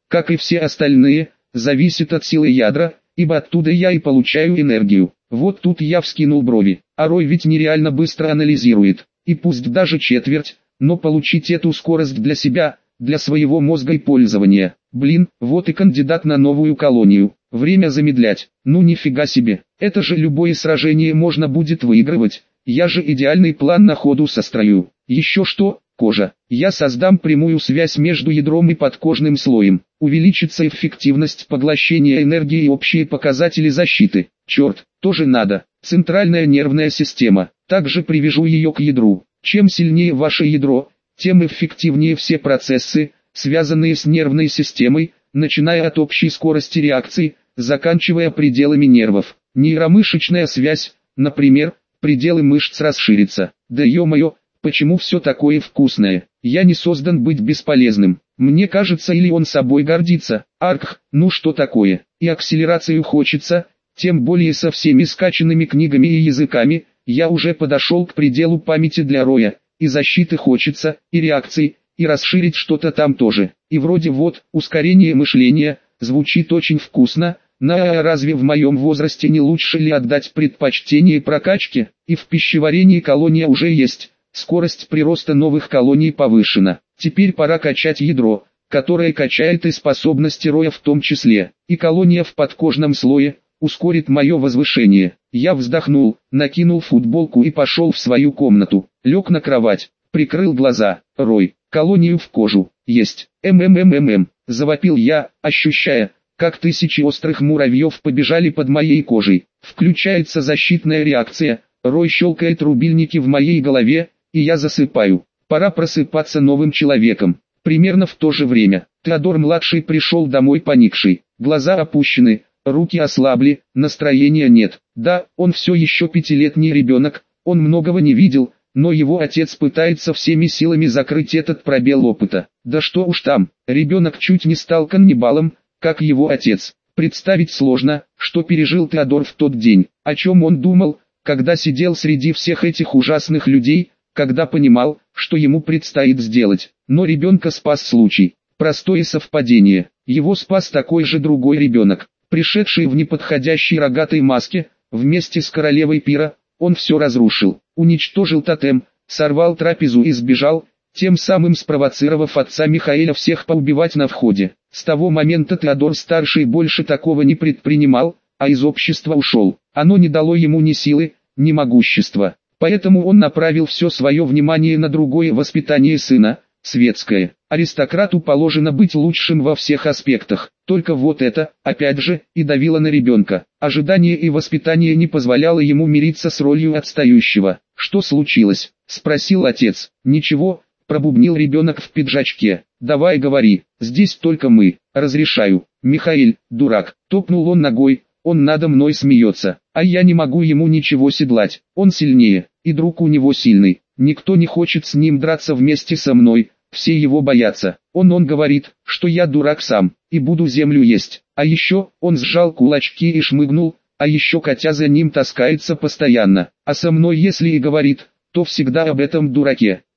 как и все остальные, зависит от силы ядра, ибо оттуда я и получаю энергию. Вот тут я вскинул брови. А Рой ведь нереально быстро анализирует. И пусть даже четверть, но получить эту скорость для себя, для своего мозга и пользования. Блин, вот и кандидат на новую колонию. Время замедлять. Ну нифига себе. Это же любое сражение можно будет выигрывать. Я же идеальный план на ходу сострою. Еще что? Кожа. Я создам прямую связь между ядром и подкожным слоем. Увеличится эффективность поглощения энергии и общие показатели защиты. Черт, тоже надо. Центральная нервная система. Также привяжу ее к ядру. Чем сильнее ваше ядро, тем эффективнее все процессы, связанные с нервной системой, начиная от общей скорости реакции, заканчивая пределами нервов. Нейромышечная связь, например, пределы мышц расширятся. Да ё-моё, почему все такое вкусное? Я не создан быть бесполезным. Мне кажется, или он собой гордится. Арх, ну что такое? И акселерацию хочется, тем более со всеми скачанными книгами и языками. Я уже подошел к пределу памяти для Роя, и защиты хочется, и реакций, и расширить что-то там тоже. И вроде вот, ускорение мышления, звучит очень вкусно, но разве в моем возрасте не лучше ли отдать предпочтение прокачке? И в пищеварении колония уже есть, скорость прироста новых колоний повышена. Теперь пора качать ядро, которое качает и способности Роя в том числе, и колония в подкожном слое ускорит мое возвышение. Я вздохнул, накинул футболку и пошел в свою комнату. Лег на кровать, прикрыл глаза. Рой, колонию в кожу, есть. Завопил я, ощущая, как тысячи острых муравьев побежали под моей кожей. Включается защитная реакция, Рой щелкает рубильники в моей голове, и я засыпаю. Пора просыпаться новым человеком. Примерно в то же время, Теодор-младший пришел домой поникший, глаза опущены, руки ослабли, настроения нет. Да, он все еще пятилетний ребенок, он многого не видел, но его отец пытается всеми силами закрыть этот пробел опыта. Да что уж там, ребенок чуть не стал каннибалом, как его отец. Представить сложно, что пережил Теодор в тот день, о чем он думал, когда сидел среди всех этих ужасных людей, когда понимал, что ему предстоит сделать. Но ребенка спас случай, простое совпадение, его спас такой же другой ребенок. Пришедший в неподходящей рогатой маске, вместе с королевой пира, он все разрушил, уничтожил тотем, сорвал трапезу и сбежал, тем самым спровоцировав отца Михаэля всех поубивать на входе. С того момента Теодор-старший больше такого не предпринимал, а из общества ушел. Оно не дало ему ни силы, ни могущества. Поэтому он направил все свое внимание на другое воспитание сына, светское. Аристократу положено быть лучшим во всех аспектах. Только вот это, опять же, и давило на ребенка. Ожидание и воспитание не позволяло ему мириться с ролью отстающего. «Что случилось?» – спросил отец. «Ничего», – пробубнил ребенок в пиджачке. «Давай говори, здесь только мы, разрешаю». «Михаэль, дурак», – топнул он ногой, он надо мной смеется. А я не могу ему ничего седлать, он сильнее, и друг у него сильный. Никто не хочет с ним драться вместе со мной. Все его боятся. Он говорит, что я дурак сам, и буду землю есть. А еще, он сжал кулачки и шмыгнул, а еще котя за ним таскается постоянно. А со мной если и говорит, то всегда об этом дураке.